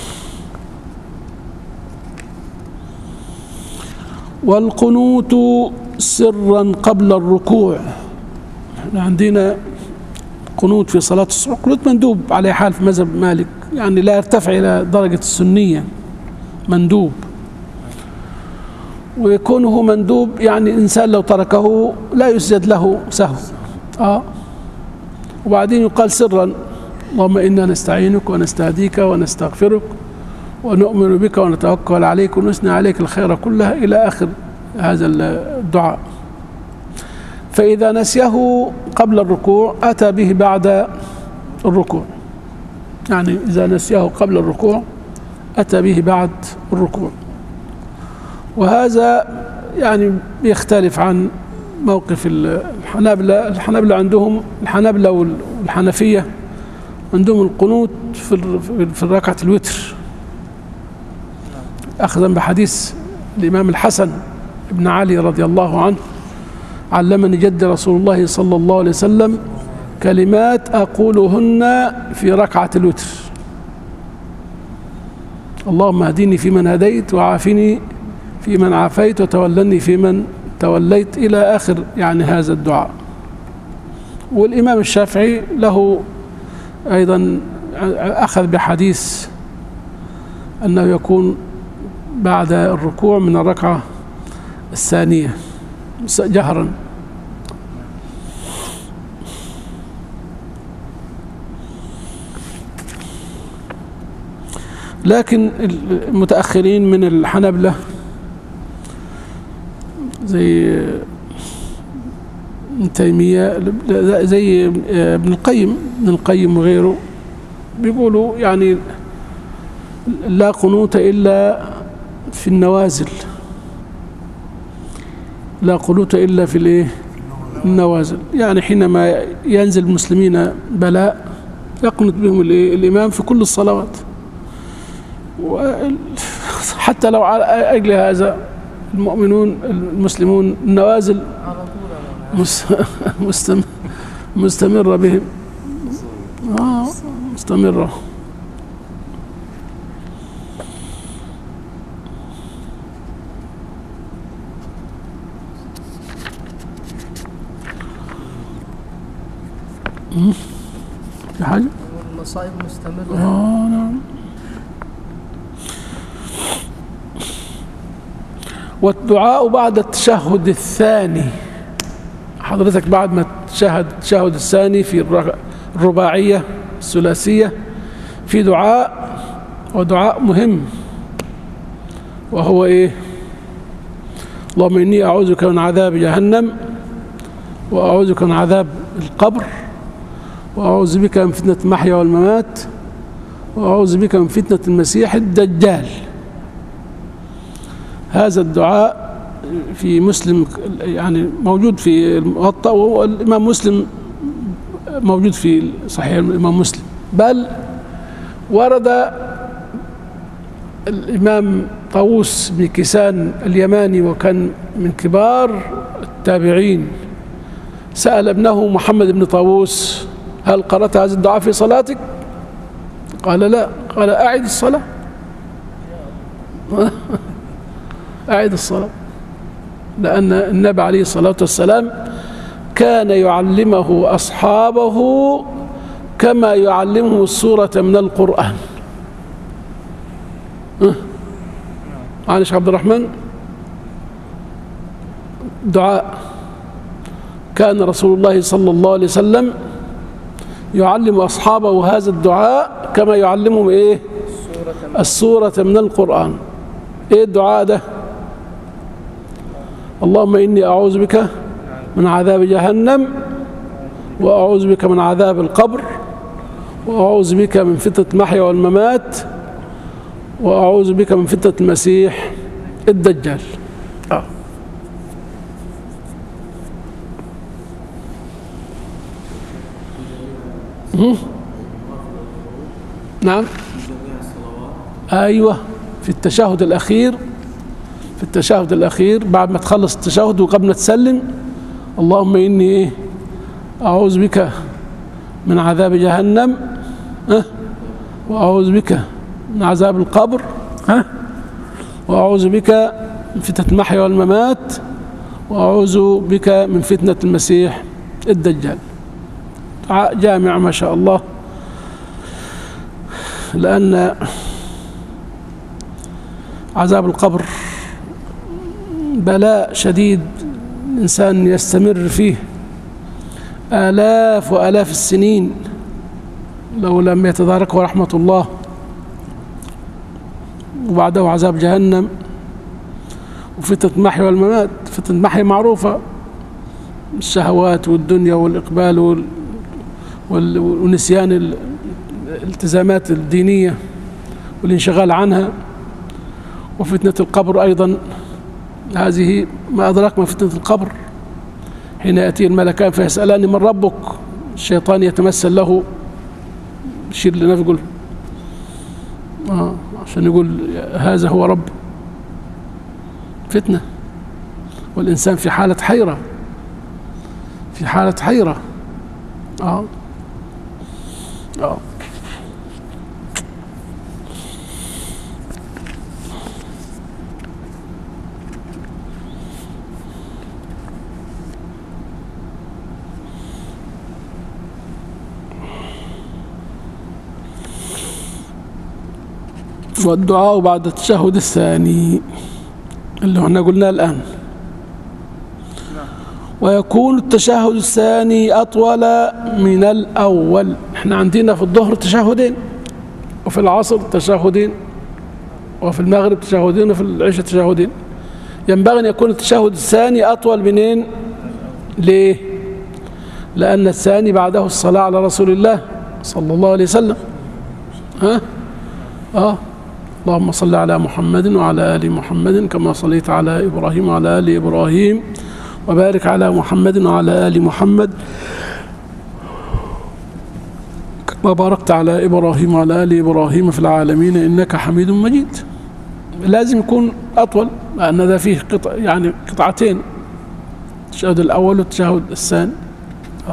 والقنوت سرا قبل الركوع. احنا عندنا قنوت في صلاة الصبح، قنوت مندوب على حال في مذهب مالك، يعني لا يرتفع إلى درجة السنية، مندوب. ويكونه مندوب يعني إنسان لو تركه لا يسجد له سهو. آه. وبعدين يقال سرا: اللهم إنا نستعينك ونستهديك ونستغفرك ونؤمن بك ونتوكل عليك ونثني عليك الخير كله، إلى آخر هذا الدعاء. فإذا نسيه قبل الركوع أتى به بعد الركوع، يعني إذا نسيه قبل الركوع أتى به بعد الركوع. وهذا يعني يختلف عن موقف الحنابلة. الحنابلة عندهم، الحنابلة والحنفية عندهم القنوت في في الركعة الوتر، أخذا بحديث الإمام الحسن بن علي رضي الله عنه: علمني جد رسول الله صلى الله عليه وسلم كلمات أقولهن في ركعة الوتر: اللهم اهدني فيمن هديت وعافني فيمن عافيت وتولني فيمن توليت، إلى آخر يعني هذا الدعاء. والإمام الشافعي له أيضا أخذ بحديث أنه يكون بعد الركوع من الركعة الثانية جهرا. لكن المتأخرين من الحنبلة زي ابن تيمية، زي ابن القيم ابن القيم وغيره، بيقولوا يعني لا قنوت إلا في النوازل، لا قنوت إلا في الايه النوازل، يعني حينما ينزل المسلمين بلاء يقنط بهم الإمام في كل الصلوات. حتى لو على أجل هذا المؤمنون المسلمون النوازل مستمرة بهم، آه مستمرة. في حاجة؟ المصائب مستمرة. آه نعم. والدعاء بعد التشهد الثاني، حضرتك بعد ما تشهد التشهد الثاني في الرباعية الثلاثية في دعاء، ودعاء مهم، وهو إيه؟ اللهم إني أعوذ بك من عذاب جهنم، وأعوذ بك من عذاب القبر، وأعوذ بك من فتنة المحيا والممات، وأعوذ بك من فتنة المسيح الدجال. هذا الدعاء في مسلم يعني موجود في الموطأ، والإمام مسلم موجود في صحيح الإمام مسلم، بل ورد الإمام طاووس بن كيسان اليماني، وكان من كبار التابعين، سأل ابنه محمد بن طاووس: هل قرأت هذا الدعاء في صلاتك؟ قال لا. قال: أعد الصلاة. أعد الصلاة، لأن النبي عليه الصلاة والسلام كان يعلمه أصحابه كما يعلمه السورة من القرآن. معلش عبد الرحمن، دعاء كان رسول الله صلى الله عليه وسلم يعلم أصحابه هذا الدعاء كما يعلمهم إيه؟ السورة من القرآن. إيه الدعاء ده؟ اللهم إني أعوذ بك من عذاب جهنم، وأعوذ بك من عذاب القبر، وأعوذ بك من فتنة المحيا والممات وأعوذ بك من فتنة المسيح الدجال. آه. نعم أيوة في التشهد الأخير في التشهد الأخير بعد ما تخلص التشهد وقبل ما تسلم اللهم إني إيه أعوذ بك من عذاب جهنم أه؟ وأعوذ بك من عذاب القبر أه؟ وأعوذ بك من فتنة المحيا والممات وأعوذ بك من فتنة المسيح الدجال. جامع ما شاء الله، لأن عذاب القبر بلاء شديد الإنسان يستمر فيه آلاف وآلاف السنين لو لم يتداركه رحمة الله، وبعده عذاب جهنم وفتنة المحيا والممات. فتنة المحيا معروفة، الشهوات والدنيا والإقبال وال... وال... ونسيان الالتزامات الدينية والانشغال عنها. وفتنة القبر أيضا هذه ما أدراك ما فتنة القبر، حين يأتي الملكان فيسألان من ربك، الشيطان يتمثل له يشير لنفسه يقول آه عشان يقول هذا هو رب. فتنة، والإنسان في حالة حيرة في حالة حيرة آه آه والدعاء بعد التشهد الثاني اللي احنا قلناه الآن. ويكون التشهد الثاني أطول من الأول. احنا عندنا في الظهر تشهدين، وفي العصر تشهدين، وفي المغرب تشهدين، وفي العشاء تشهدين. ينبغي أن يكون التشهد الثاني أطول منين؟ ليه؟ لأن الثاني بعده الصلاة على رسول الله صلى الله عليه وسلم. ها؟ آه اللهم صل على محمد وعلى آل محمد كما صليت على إبراهيم وعلى آل إبراهيم وبارك على محمد وعلى آل محمد كما باركت على إبراهيم وعلى آل إبراهيم في العالمين إنك حميد مجيد. لازم يكون أطول، لأن ذا فيه قطع يعني قطعتين، التشهد الأول والتشهد الثاني. آه.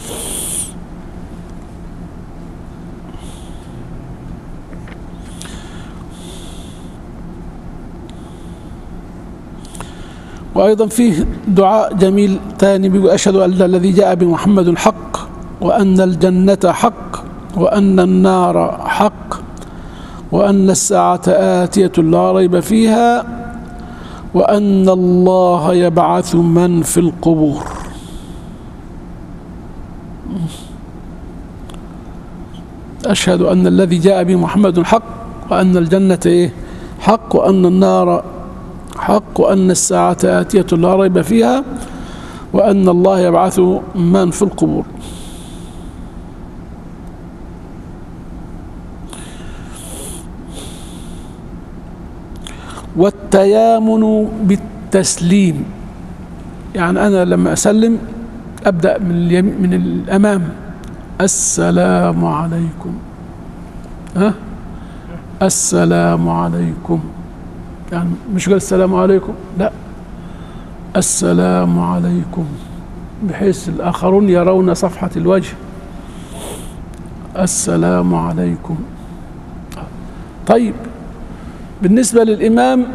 وأيضا فيه دعاء جميل ثاني بيقول أشهد أن الذي جاء بمحمد حق، وأن الجنة حق، وأن النار حق، وأن الساعة آتية لا ريب فيها، وأن الله يبعث من في القبور. أشهد أن الذي جاء بمحمد حق، وأن الجنة إيه؟ حق، وأن النار حق، وأن الساعة آتية لا ريب فيها، وأن الله يبعث من في القبور. والتيامن بالتسليم، يعني أنا لما أسلم أبدأ من اليمين من الأمام، السلام عليكم، ها السلام عليكم، يعني مش قال السلام عليكم، لا السلام عليكم، بحيث الآخرون يرون صفحة الوجه. السلام عليكم. طيب بالنسبة للإمام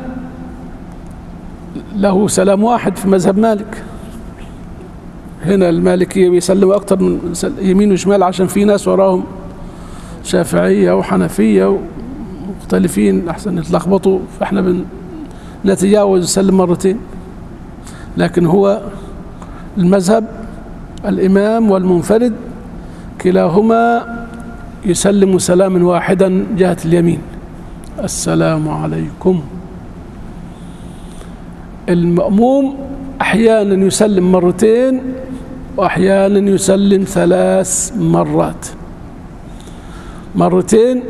له سلام واحد في مذهب مالك. هنا المالكية بيسلموا أكتر من يمين وشمال عشان في ناس وراهم شافعية وحنفية مختلفين أحسن يتلخبطوا، فإحنا بنتجاوز نسلم مرتين. لكن هو المذهب الإمام والمنفرد كلاهما يسلم سلاما واحدا جهة اليمين، السلام عليكم. المأموم أحيانا يسلم مرتين وأحيانا يسلم ثلاث مرات. مرتين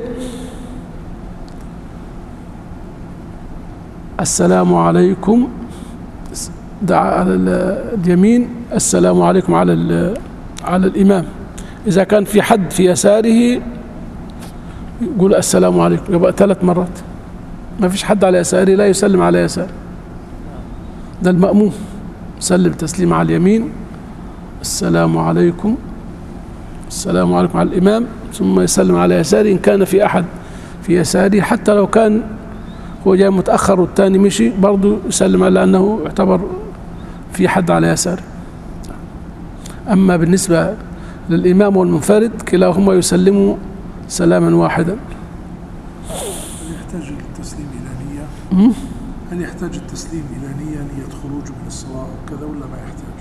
السلام عليكم، دعا على اليمين، السلام عليكم على على الإمام. إذا كان في حد في يساره يقول السلام عليكم، يبقى ثلاث مرات. ما فيش حد على يساره لا يسلم على يساره، ده المأموم سلم تسليم على اليمين، السلام عليكم، السلام عليكم على الإمام، ثم يسلم على يساره إن كان في أحد في يساره، حتى لو كان هو جاي متأخر والثاني مشي برضه يسلم على أنه يعتبر في حد على يساره. أما بالنسبة للإمام والمنفرد كلاهما يسلموا سلاما واحدا. هل يحتاج التسليم إلى نية؟ هل يحتاج التسليم إلى نية نية خروج من الصلاة وكذا ولا ما يحتاج؟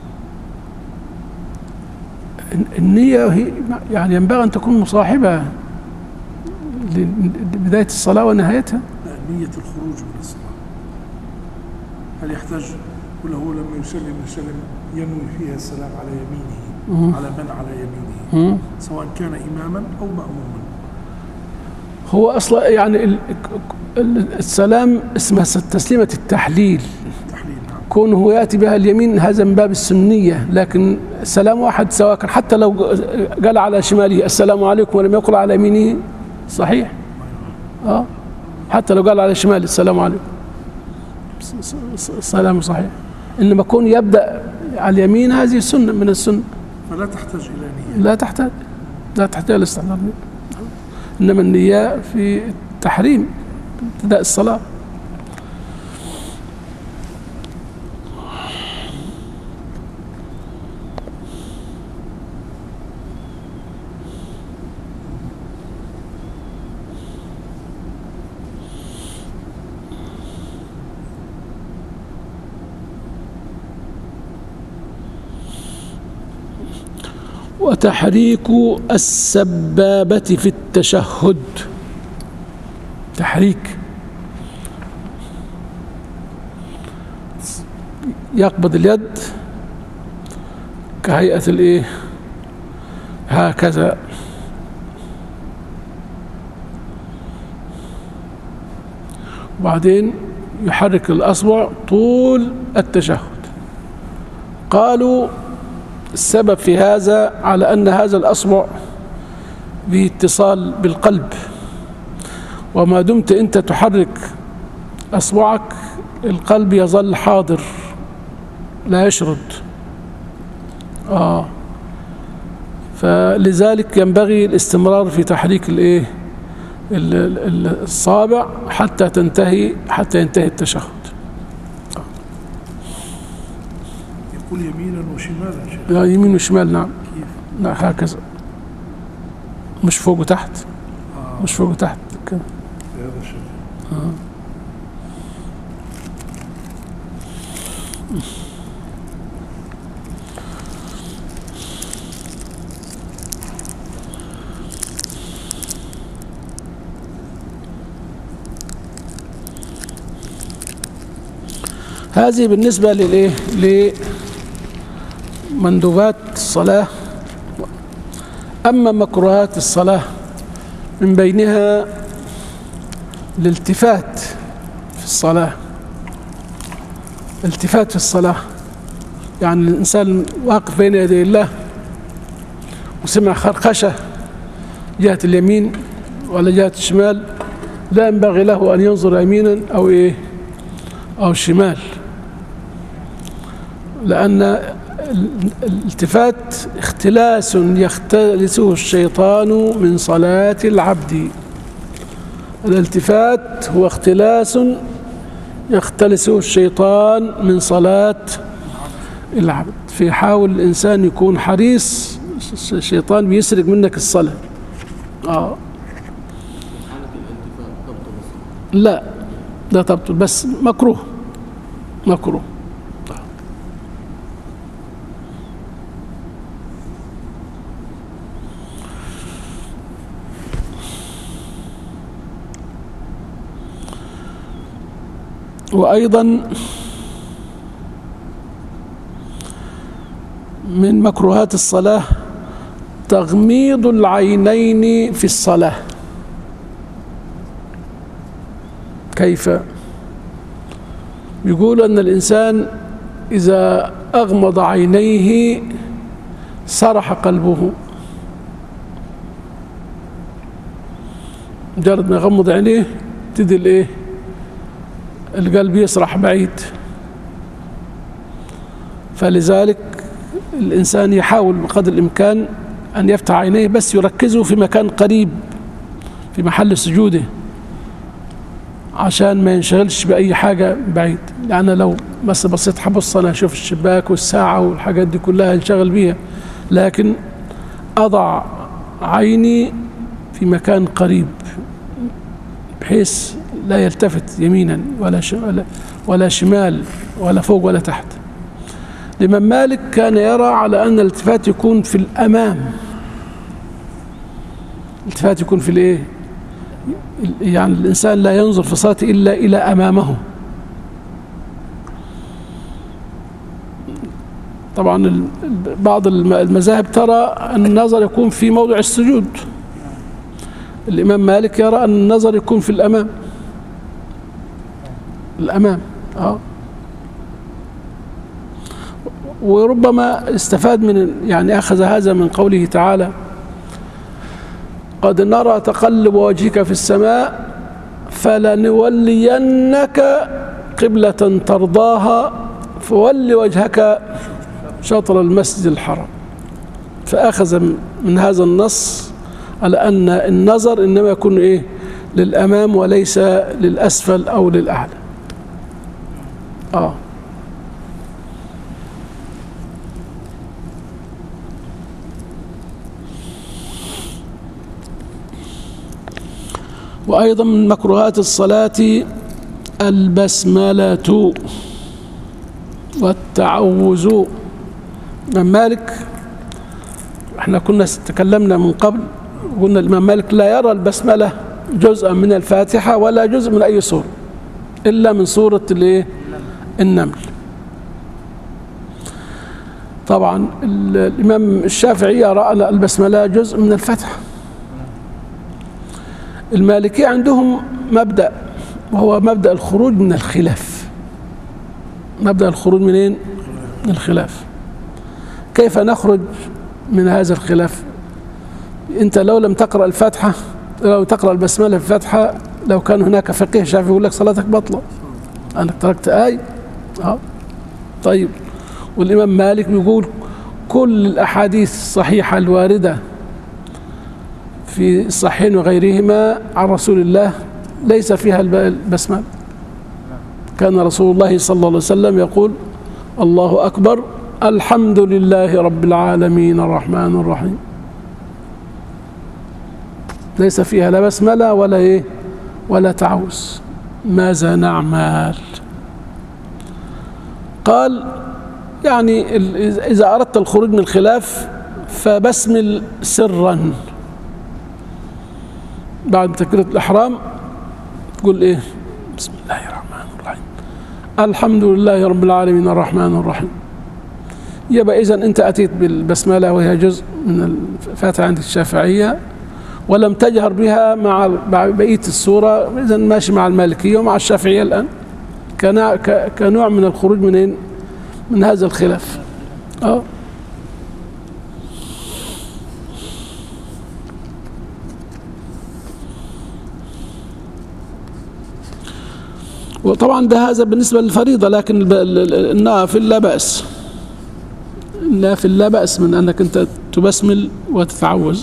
النية هي يعني ينبغي أن تكون مصاحبة لبداية الصلاة ونهايتها. لا، نية الخروج من الصلاة هل يحتاج ولا هو لما يسلم يسلم ينوي فيها السلام على يمينه مم. على من على يمينه مم. سواء كان إماما أو مأموما؟ هو أصلا يعني ال- ال- السلام اسمها تسليمة التحليل، تحليل. نعم. كونه يأتي بها اليمين هذا من باب السنية، لكن السلام واحد سواء كان حتى لو قال على شماله السلام عليكم ولم يقل على يمينه صحيح. اه حتى لو قال على شماله السلام عليكم السلام صحيح، انما كون يبدأ على اليمين هذه سنة من السنة، فلا تحتاج إلى نية. لا تحتاج لا تحتاج الاستحضار، انما النية في تحريم ابتداء الصلاة. وتحريك السبابة في التشهد، تحريك يقبض اليد كهيئة الايه هكذا، وبعدين يحرك الأصبع طول التشهد. قالوا السبب في هذا على أن هذا الأصبع به اتصال بالقلب، وما دمت أنت تحرك أصبعك القلب يظل حاضر لا يشرد. آه فلذلك ينبغي الاستمرار في تحريك الايه الصابع حتى تنتهي حتى ينتهي التشهد. يقول يمينا وشمالا شيخ. لا يمين وشمال، نعم. كيف؟ لا هكذا، مش فوق وتحت. آه. مش فوق وتحت كده. بهذا الشكل. آه. هذه بالنسبة للإيه لمندوبات الصلاة. أما مكروهات الصلاة من بينها الالتفات في الصلاة. الالتفات في الصلاة يعني الإنسان واقف بين يدي الله وسمع خرخشة جهة اليمين ولا جهة الشمال، لا ينبغي له أن ينظر يمينا أو إيه أو شمال، لأن الالتفات اختلاس يختلسه الشيطان من صلاة العبد. الالتفات هو اختلاس يختلسه الشيطان من صلاة العبد، فيحاول الإنسان يكون حريص، الشيطان بيسرق منك الصلاة. آه. لا لا تبطل، بس مكروه مكروه. وأيضا من مكروهات الصلاة تغميض العينين في الصلاة. كيف؟ يقول أن الإنسان إذا أغمض عينيه سرح قلبه. مجرد ما يغمض عينيه تدي الايه القلب يسرح بعيد. فلذلك الإنسان يحاول بقدر الإمكان أن يفتح عينيه بس يركزه في مكان قريب في محل سجوده عشان ما ينشغلش بأي حاجة بعيد. لأن لو بس بصيت حبص أنا أشوف الشباك والساعة والحاجات دي كلها انشغل بيها، لكن أضع عيني في مكان قريب بحيث لا يلتفت يمينا ولا ولا ولا شمال ولا فوق ولا تحت. الإمام مالك كان يرى على أن الالتفات يكون في الأمام. الالتفات يكون في الإيه؟ يعني الإنسان لا ينظر في صلاته إلا إلى أمامه. طبعا بعض المذاهب ترى أن النظر يكون في موضع السجود. الإمام مالك يرى أن النظر يكون في الأمام. الأمام آه. وربما استفاد من يعني أخذ هذا من قوله تعالى: قد نرى تقلب وجهك في السماء فلنولينك قبلة ترضاها فول وجهك شطر المسجد الحرام. فأخذ من هذا النص على أن النظر إنما يكون إيه للأمام وليس للأسفل أو للأعلى. آه وأيضا من مكروهات الصلاة البسملة والتعوذ. الإمام مالك احنا كنا تكلمنا من قبل قلنا الإمام مالك لا يرى البسملة جزءا من الفاتحة ولا جزء من أي سورة إلا من سورة الايه النمل. طبعا الإمام الشافعي يرى أن البسملة جزء من الفاتحة. المالكية عندهم مبدأ وهو مبدأ الخروج من الخلاف. مبدأ الخروج منين؟ من الخلاف. كيف نخرج من هذا الخلاف؟ أنت لو لم تقرأ الفاتحة، لو تقرأ البسملة في الفاتحة، لو كان هناك فقيه شافعي يقول لك صلاتك بطلة أنك تركت آية. أه؟ طيب، والإمام مالك بيقول كل الأحاديث الصحيحة الواردة في الصحيحين وغيرهما عن رسول الله ليس فيها البسملة. كان رسول الله صلى الله عليه وسلم يقول: الله أكبر الحمد لله رب العالمين الرحمن الرحيم. ليس فيها لا بسملة ولا إيه ولا تعوذ. ماذا نعمل؟ قال: يعني إذا أردت الخروج من الخلاف فبسمل سرا بعد تكبيرة الإحرام، تقول إيه؟ بسم الله الرحمن الرحيم الحمد لله رب العالمين الرحمن الرحيم. يبقى إذن أنت أتيت بالبسملة وهي جزء من الفاتحة عند الشافعية ولم تجهر بها مع بقية السورة، إذن ماشي مع المالكية ومع الشافعية الآن كنوع من الخروج من من هذا الخلاف. أه وطبعا ده هذا بالنسبة للفريضة، لكن النافل لا بأس. النافل لا بأس من أنك أنت تبسمل وتتعوذ.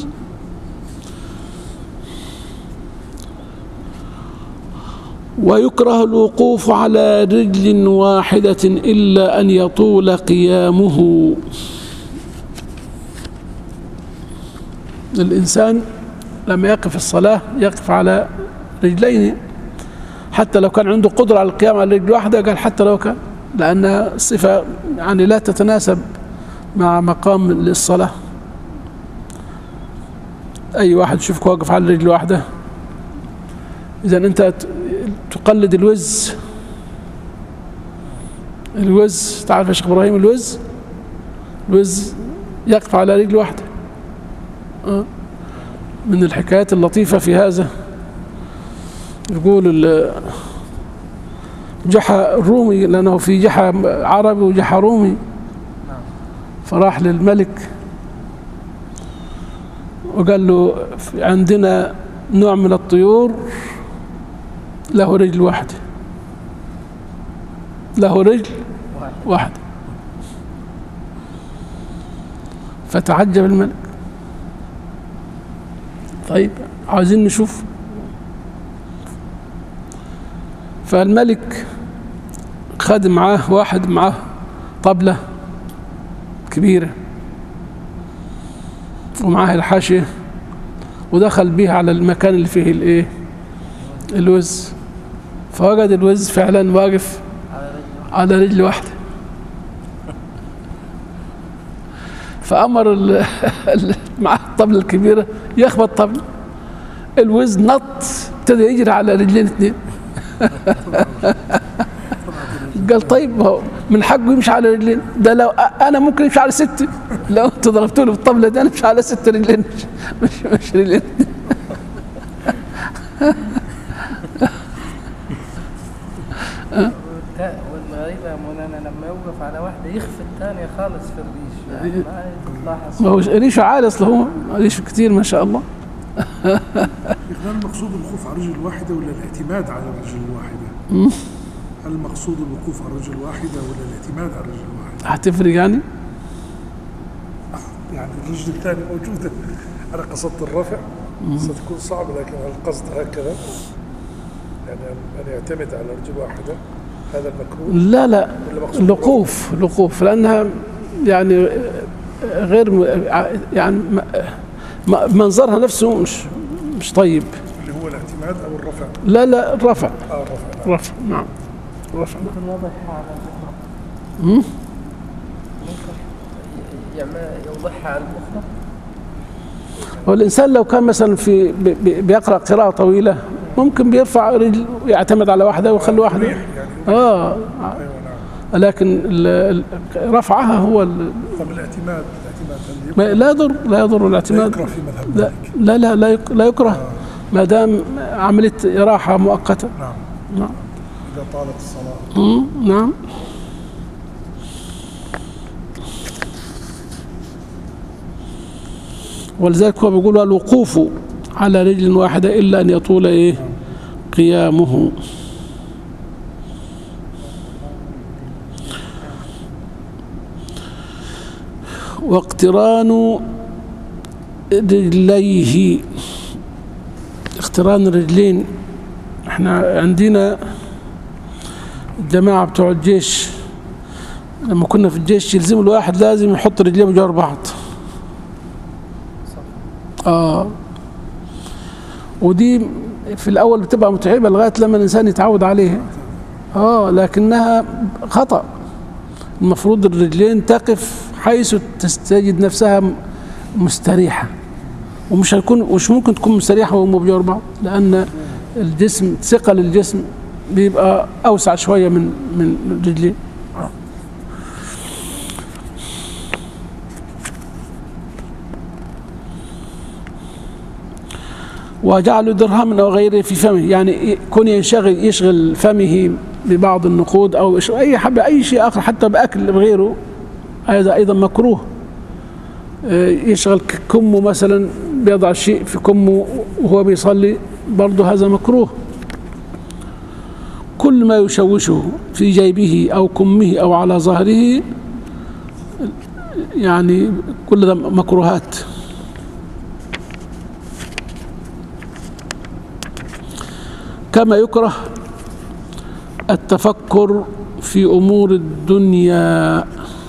ويكره الوقوف على رجل واحدة إلا أن يطول قيامه. الإنسان لما يقف الصلاة يقف على رجلين، حتى لو كان عنده قدرة على القيام على رجل واحدة، قال حتى لو كان، لأنها صفة يعني لا تتناسب مع مقام للصلاة. أي واحد يشوفك واقف على رجل واحدة، إذا أنت تقلد الوز. الوز تعرف يا شيخ إبراهيم؟ الوز الوز يقف على رجل واحدة، آه. من الحكايات اللطيفة في هذا يقول جحا الرومي، لأنه في جحا عربي وجحا رومي، فراح للملك وقال له عندنا نوع من الطيور له رجل واحدة، له رجل واحدة. فتعجب الملك. طيب عاوزين نشوف. فالملك خد معاه واحد معاه طبلة كبيرة ومعاه الحاشية، ودخل بيها على المكان اللي فيه الايه الوز، فوجد الوز فعلا واقف على رجل واحدة. فأمر مع الطبلة الكبيرة يخبط طبلة، الوز نط ابتدى يجري على رجلين اثنين. قال طيب هو من حقه يمشي على رجلين، ده لو انا ممكن يمشي على ستة، لو انت ضربتوا له بالطبلة دي انا مش على ست رجلين، مش مش رجلين. والغريبة يا مولانا لما يوقف على واحدة يخفي الثانية خالص في الريش، يعني ما تلاحظ. ما هو ريشه عالي اصلا، هو ريشه كتير ما شاء الله. هل المقصود الوقوف على رجل واحدة ولا الاعتماد على الرجل الواحدة؟ هل المقصود الوقوف على رجل واحدة ولا الاعتماد على رجل واحدة؟ هتفرق يعني؟ يعني الرجل الثاني موجودة. أنا قصدت الرفع ستكون صعبة، لكن القصد هكذا يعني أن يعتمد على رجل واحدة هذا المكروه؟ لا لا، الوقوف الوقوف لأنها يعني غير يعني منظرها نفسه مش مش طيب. اللي هو الاعتماد أو الرفع؟ لا لا الرفع. آه الرفع. رفع نعم رفع. ممكن يوضحها على الأخرى. ممكن يوضحها على الأخرى. والإنسان لو كان مثلا في بيقرأ قراءة طويلة ممكن بيرفع رجل ويعتمد على واحدة ويخلي واحدة. آه لكن رفعها هو ال... طب الاعتماد الاعتماد لا يضر لا يضر الاعتماد. لا يكره في مذهب لا لا لا لا, يك... لا يكره آه. ما دام عملية راحة مؤقتة. نعم نعم إذا طالت الصلاة. نعم. ولذلك هو بيقول الوقوف على رجل واحدة إلا أن يطول إيه قيامه. واقتران رجليه، اقتران الرجلين. احنا عندنا الجماعة بتوع الجيش لما كنا في الجيش يلزم الواحد لازم يحط رجليه بجوار بعض. آه ودي في الأول بتبقى متعبة لغاية لما الإنسان يتعود عليها. آه لكنها خطأ. المفروض الرجلين تقف حيث تستجد نفسها مستريحة، ومش هيكون مش ممكن تكون مستريحة وهم بجوار بعض، لأن الجسم ثقل الجسم بيبقى أوسع شوية من من الرجلين. وجعل درهم أو غيره في فمه، يعني يكون ينشغل يشغل فمه ببعض النقود أو أي حبة أي شيء آخر حتى بأكل بغيره، هذا أيضا مكروه. يشغل كمه مثلا بيضع شيء في كمه وهو بيصلي برضه هذا مكروه. كل ما يشوشه في جيبه أو كمه أو على ظهره يعني كل ده مكروهات. كما يكره التفكر في أمور الدنيا.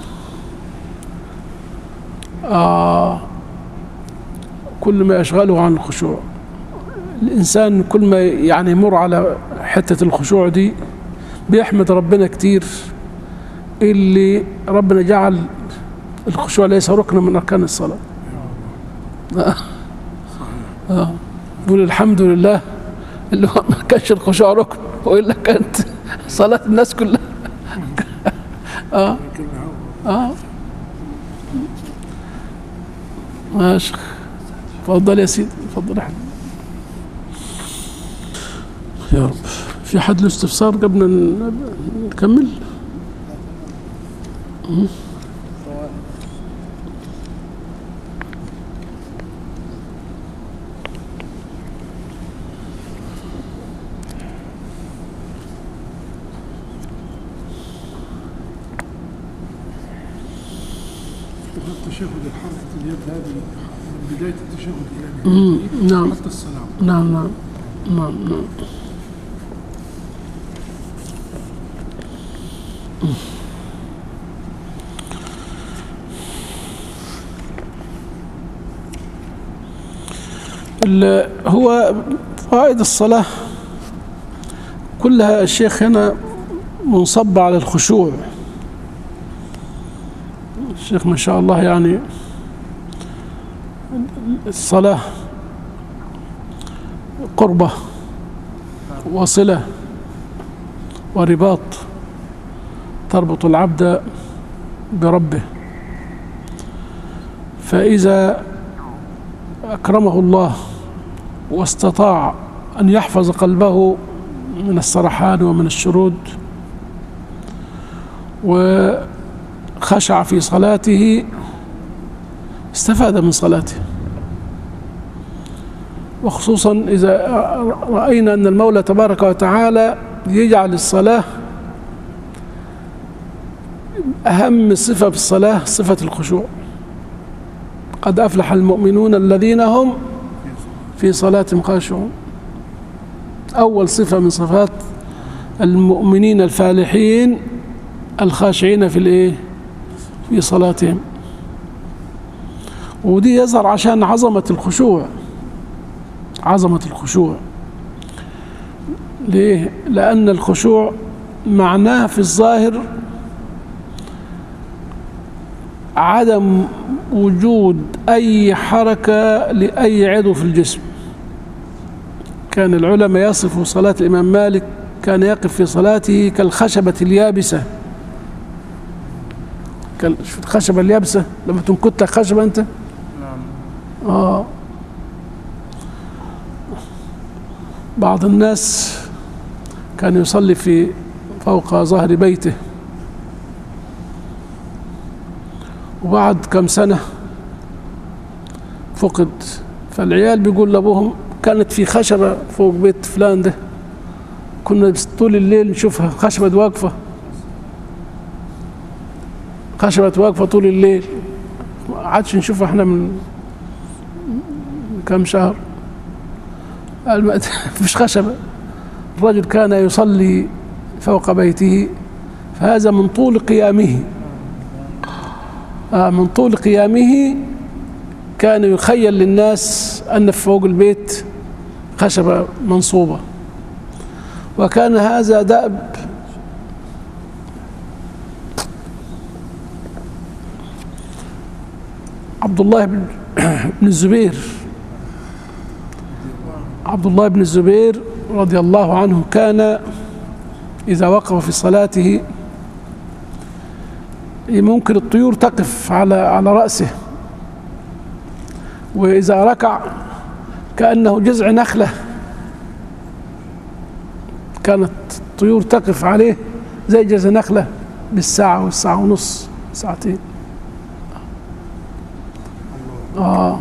آه كل ما يشغله عن الخشوع. الإنسان كل ما يعني يمر على حتة الخشوع دي بيحمد ربنا كتير، اللي ربنا جعل الخشوع ليس ركنا من أركان الصلاة. آه. آه. يقول الحمد لله اللي هو ما كانش الخشوع ركن، وإلا كانت صلاة الناس كلها. آه آه ماشي. تفضل يا سيدي، تفضل احنا. يا رب. في حد له استفسار قبل ما نكمل؟ التشهد الحركة اليد هذه من بداية التشهد إلى نعم حتى السلام. نعم نعم نعم نعم. هو فوائد الصلاة كلها الشيخ هنا منصب على الخشوع. الشيخ ما شاء الله يعني الصلاة قربة وصلة ورباط تربط العبد بربه، فإذا أكرمه الله واستطاع أن يحفظ قلبه من السرحان ومن الشرود وخشع في صلاته استفاد من صلاته، وخصوصا إذا رأينا أن المولى تبارك وتعالى يجعل الصلاة أهم صفة في الصلاة صفة الخشوع. قد أفلح المؤمنون الذين هم في صلاتهم خاشعون. أول صفة من صفات المؤمنين الفالحين الخاشعين في الإيه؟ في صلاتهم. ودي يظهر عشان عظمة الخشوع، عظمة الخشوع. ليه؟ لأن الخشوع معناه في الظاهر عدم وجود أي حركة لأي عضو في الجسم. كان العلماء يصفوا صلاة الإمام مالك كان يقف في صلاته كالخشبة اليابسة. الخشبة اليابسة لما تنكت لك خشبة أنت؟ نعم. آه. بعض الناس كان يصلي في فوق ظهر بيته، وبعد كم سنة فقد، فالعيال بيقول لأبوهم كانت في خشبة فوق بيت فلان ده، كنا طول الليل نشوفها خشبة واقفة، خشبة واقفة طول الليل، ما عادش نشوفها احنا من كم شهر. مفيش خشبة. الرجل كان يصلي فوق بيته، فهذا من طول قيامه، آه من طول قيامه كان يخيل للناس أن فوق البيت خشبة منصوبة. وكان هذا دأب عبد الله بن الزبير. عبد الله بن الزبير رضي الله عنه كان إذا وقف في صلاته ممكن الطيور تقف على على رأسه، وإذا ركع كأنه جذع نخلة كانت الطيور تقف عليه زي جذع نخلة بالساعة والساعة ونص ساعتين. آه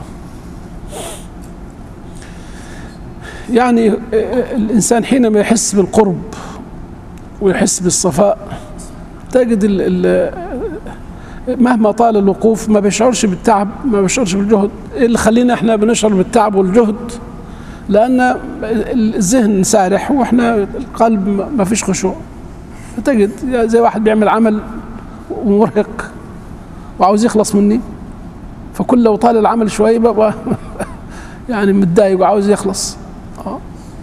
يعني الإنسان حينما يحس بالقرب ويحس بالصفاء تجد ال ال مهما طال الوقوف ما بيشعرش بالتعب، ما بيشعرش بالجهد. إيه اللي خلينا احنا بنشعر بالتعب والجهد؟ لأن الذهن سارح واحنا القلب ما فيش خشوع. فتجد زي واحد بيعمل عمل ومرهق وعاوز يخلص مني، فكل لو طال العمل شوية بقى يعني متضايق وعاوز يخلص. اه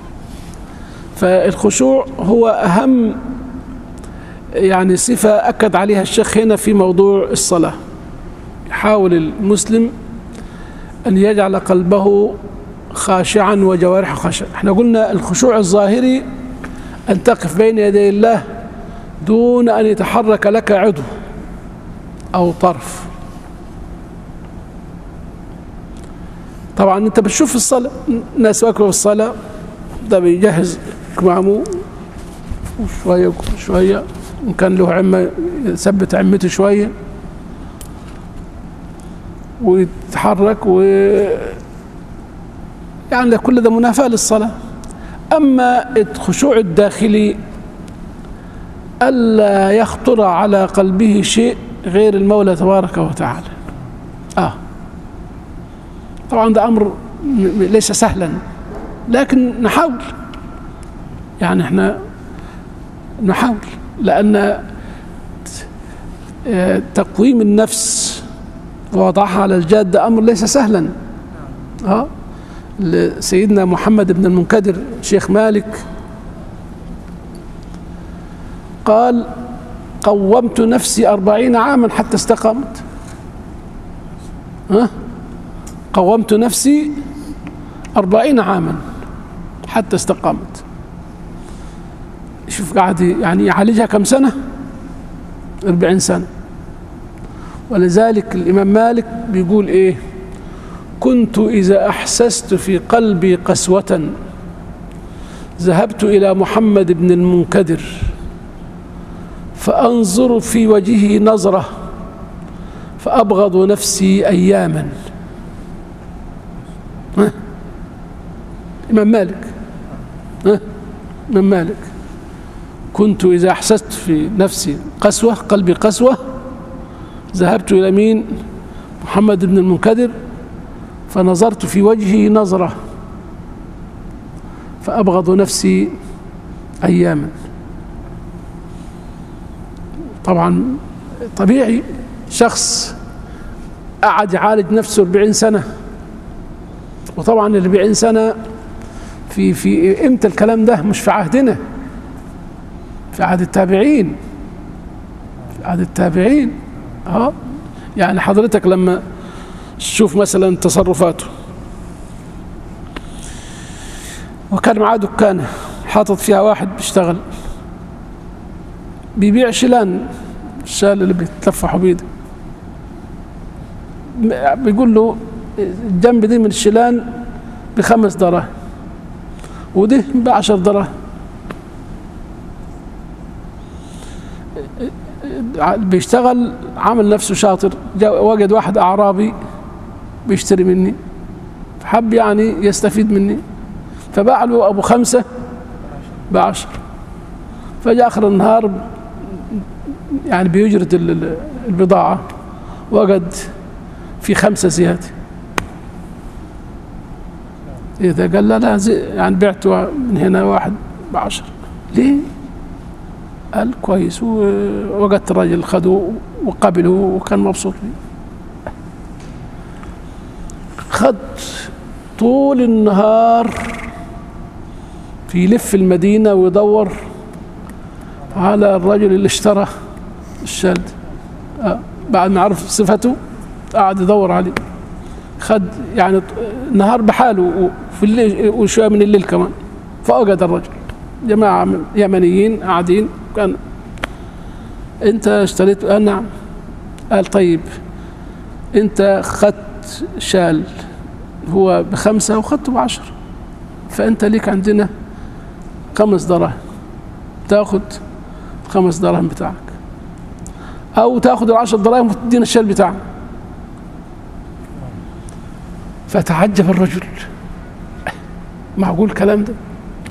فالخشوع هو أهم يعني صفة أكد عليها الشيخ هنا في موضوع الصلاة. يحاول المسلم أن يجعل قلبه خاشعا وجوارحه خاشعة. احنا قلنا الخشوع الظاهري أن تقف بين يدي الله دون أن يتحرك لك عضو أو طرف. طبعا أنت بتشوف في الصلاة الناس واقفة في الصلاة، ده بيجهز كمامه وشوية شوية، إن كان له عمة يثبت عمته شوية ويتحرك، و يعني كل ده منافاة للصلاة. أما الخشوع الداخلي ألا يخطر على قلبه شيء غير المولى تبارك وتعالى. آه طبعا ده أمر ليس سهلا، لكن نحاول، يعني احنا نحاول، لأن تقويم النفس ووضعها على الجادة أمر ليس سهلا. آه سيدنا محمد بن المنكدر شيخ مالك قال: قومت نفسي أربعين عاما حتى استقامت. ها؟ قومت نفسي أربعين عاما حتى استقامت. شوف قاعد يعني يعالجها كم سنة؟ أربعين سنة. ولذلك الإمام مالك بيقول إيه: كنت إذا أحسست في قلبي قسوة ذهبت إلى محمد بن المنكدر فأنظر في وجهه نظرة فأبغض نفسي أياما. ها؟ إمام مالك ها؟ إمام مالك كنت إذا أحسست في نفسي قسوة، قلبي قسوة، ذهبت إلى مين؟ محمد بن المنكدر فنظرت في وجهه نظرة فأبغض نفسي أياما. طبعا طبيعي شخص قعد يعالج نفسه أربعين سنة، وطبعا أربعين سنة في في امتى الكلام ده؟ مش في عهدنا، في عهد التابعين، في عهد التابعين. اه يعني حضرتك لما تشوف مثلا تصرفاته، وكان معاه دكانه حاطط فيها واحد بيشتغل بيبيع شيلان، الشال اللي بيتلفحوا بيده، بيقول له الجنب دي من الشيلان بخمس دراهم وده بعشر دراهم. بيشتغل عامل نفسه شاطر، وجد واحد أعرابي بيشتري مني، حب يعني يستفيد مني، فباع له أبو خمسة بعشر. فجاء آخر النهار يعني بيجرد البضاعة وجد في خمسة زيادة. إذا قال لا لا يعني بعته من هنا واحد بعشر. ليه؟ قال كويس، ووجدت الراجل خده وقبله وكان مبسوط بيه. خد طول النهار في يلف المدينة ويدور على الرجل اللي اشترى الشال ده. آه. بعد ما عرف صفته قعد يدور عليه، خد يعني النهار بحاله وفي الليل وشوية من الليل كمان، فوجد الرجل. جماعة يمنيين قاعدين، كان انت اشتريت؟ قال نعم. قال طيب انت خدت شال هو بخمسة وخدته بعشر، فانت ليك عندنا خمس دراهم، تاخد خمس دراهم بتاعك، او تاخد العشر دراهم وتدينا الشال بتاعك. فتعجب الرجل، معقول الكلام ده؟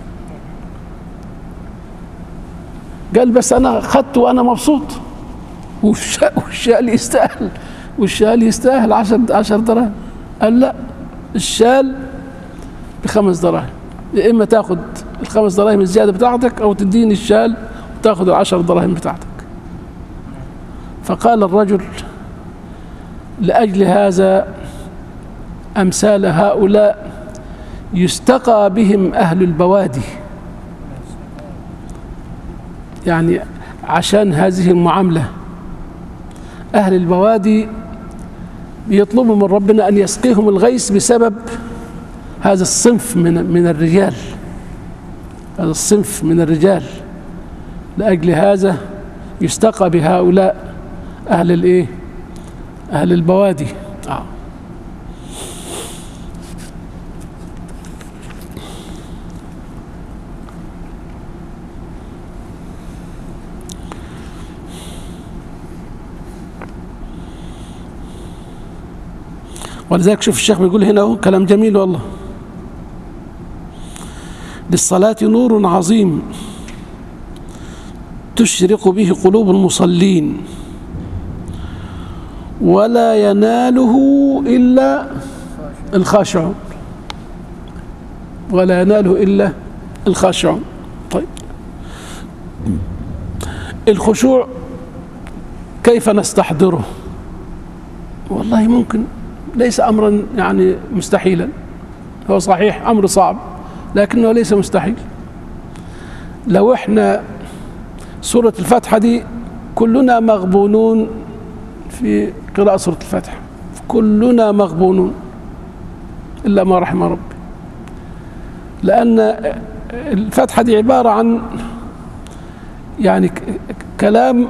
قال بس انا خدته وانا مبسوط، والشال يستاهل، والشال يستاهل عشر عشر دراهم. قال لا، الشال بخمس دراهم، يا اما تاخد الخمس دراهم الزياده بتاعتك او تديني الشال وتاخد العشر دراهم بتاعتك. فقال الرجل: لاجل هذا امثال هؤلاء يستقى بهم اهل البوادي. يعني عشان هذه المعاملة أهل البوادي يطلبوا من ربنا أن يسقيهم الغيث بسبب هذا الصنف من من الرجال، هذا الصنف من الرجال. لأجل هذا يستقى بهؤلاء أهل الإيه؟ أهل البوادي. آه. ولذلك شوف الشيخ بيقول هنا اهو كلام جميل والله. للصلاة نور عظيم تشرق به قلوب المصلين ولا يناله إلا الخاشعون، ولا يناله إلا الخاشعون. طيب الخشوع كيف نستحضره؟ والله ممكن، ليس أمرا يعني مستحيلا، هو صحيح أمر صعب لكنه ليس مستحيل. لو احنا سورة الفاتحة دي كلنا مغبونون في قراءة سورة الفاتحة، كلنا مغبونون إلا ما رحم ربي، لأن الفاتحة دي عبارة عن يعني كلام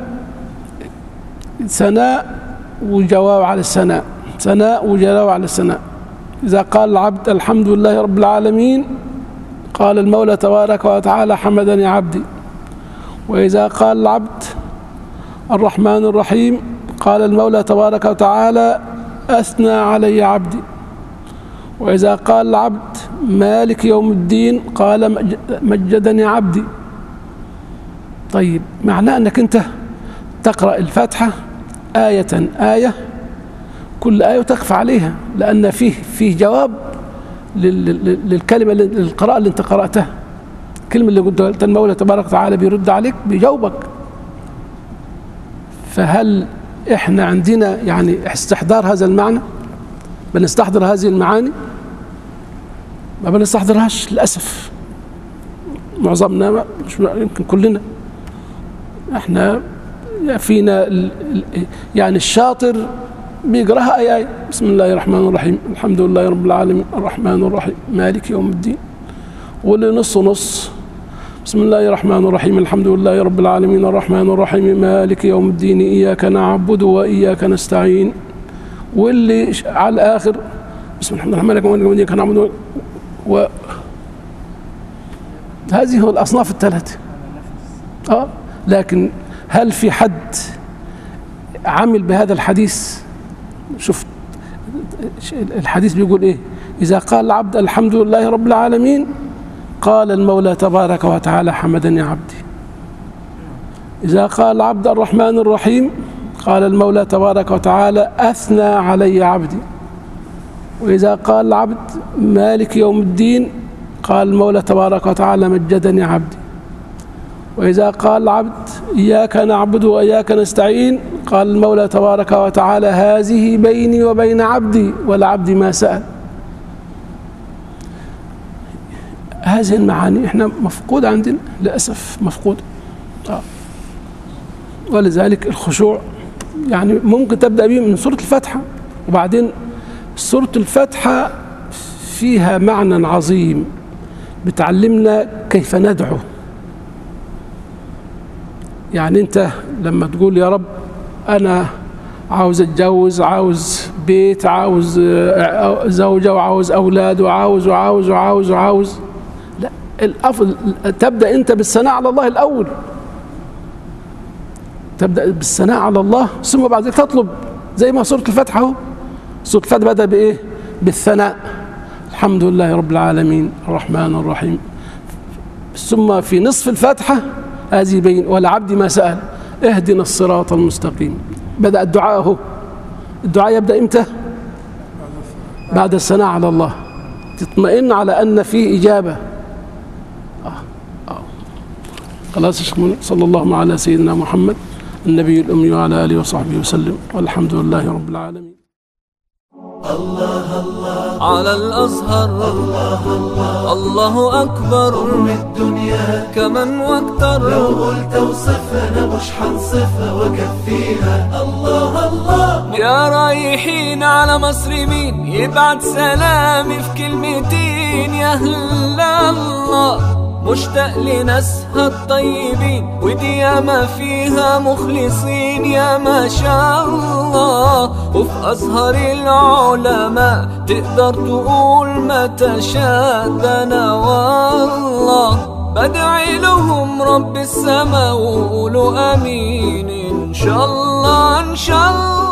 ثناء وجواب على الثناء، ثناء وجواب على الثناء. إذا قال العبد الحمد لله رب العالمين قال المولى تبارك وتعالى حمدني عبدي. وإذا قال العبد الرحمن الرحيم قال المولى تبارك وتعالى أثنى علي عبدي. وإذا قال العبد مالك يوم الدين قال مجدني عبدي. طيب معناه أنك أنت تقرأ الفاتحة آية آية، كل آية تقف عليها، لأن فيه فيه جواب للكلمة للقراءة اللي أنت قرأتها. الكلمة اللي قلتها المولى تبارك وتعالى بيرد عليك بيجاوبك. فهل إحنا عندنا يعني استحضار هذا المعنى؟ بنستحضر هذه المعاني؟ ما بنستحضرهاش للأسف، معظمنا مش يمكن كلنا. احنا فينا يعني الشاطر بيقراها آية آية، بسم الله الرحمن الرحيم الحمد لله رب العالمين الرحمن الرحيم مالك يوم الدين، واللي نص نص بسم الله الرحمن الرحيم الحمد لله رب العالمين الرحمن الرحيم مالك يوم الدين إياك نعبد وإياك نستعين، واللي على الآخر بسم الله الرحمن الرحيم إياك نعبد و هذه هو الأصناف الثلاثة. آه لكن هل في حد عمل بهذا الحديث؟ شوف الحديث بيقول ايه؟ إذا قال العبد الحمد لله رب العالمين قال المولى تبارك وتعالى حمدني عبدي. إذا قال العبد الرحمن الرحيم قال المولى تبارك وتعالى أثنى علي عبدي. وإذا قال العبد مالك يوم الدين قال المولى تبارك وتعالى مجدني عبدي. وإذا قال العبد إياك نعبد وإياك نستعين قال المولى تبارك وتعالى هذه بيني وبين عبدي والعبد ما سأل. هذه المعاني احنا مفقودة عندنا للأسف، مفقودة. آه. ولذلك الخشوع يعني ممكن تبدأ به من سورة الفاتحة، وبعدين سورة الفاتحة فيها معنى عظيم بتعلمنا كيف ندعو. يعني انت لما تقول يا رب انا عاوز اتجوز، عاوز بيت، عاوز زوجة، وعاوز اولاد، وعاوز وعاوز وعاوز وعاوز لا، الافضل تبدا انت بالثناء على الله الاول، تبدا بالثناء على الله ثم بعد ذلك تطلب، زي ما سوره الفاتحه اهو. سوره الفاتحه بدا بايه؟ بالثناء، الحمد لله رب العالمين الرحمن الرحيم. ثم في نصف الفاتحه هذه بين والعبد ما سأل اهدنا الصراط المستقيم. بدأ الدعاء اهو. الدعاء يبدأ امتى؟ بعد الثناء على الله، تطمئن على أن فيه إجابة. آه. آه. خلاص يا شيخ، صلى الله على سيدنا محمد النبي الأمي وعلى آله وصحبه وسلم، والحمد لله رب العالمين. الله الله على الأزهر، الله الله الله أكبر، أم الدنيا كمن واكتر. لو قلت اوصفها أنا مش حنصفها وكفيها. الله الله يا رايحين على مصر مين يبعت سلامي في كلمتين؟ يا هلا الله مشتاق لناسها الطيبين، ودي ياما فيها مخلصين يا ما شاء الله. وفي أزهر العلماء تقدر تقول ما تشاء، ده أنا والله بدعي لهم رب السما وقولوا آمين إن شاء الله إن شاء الله.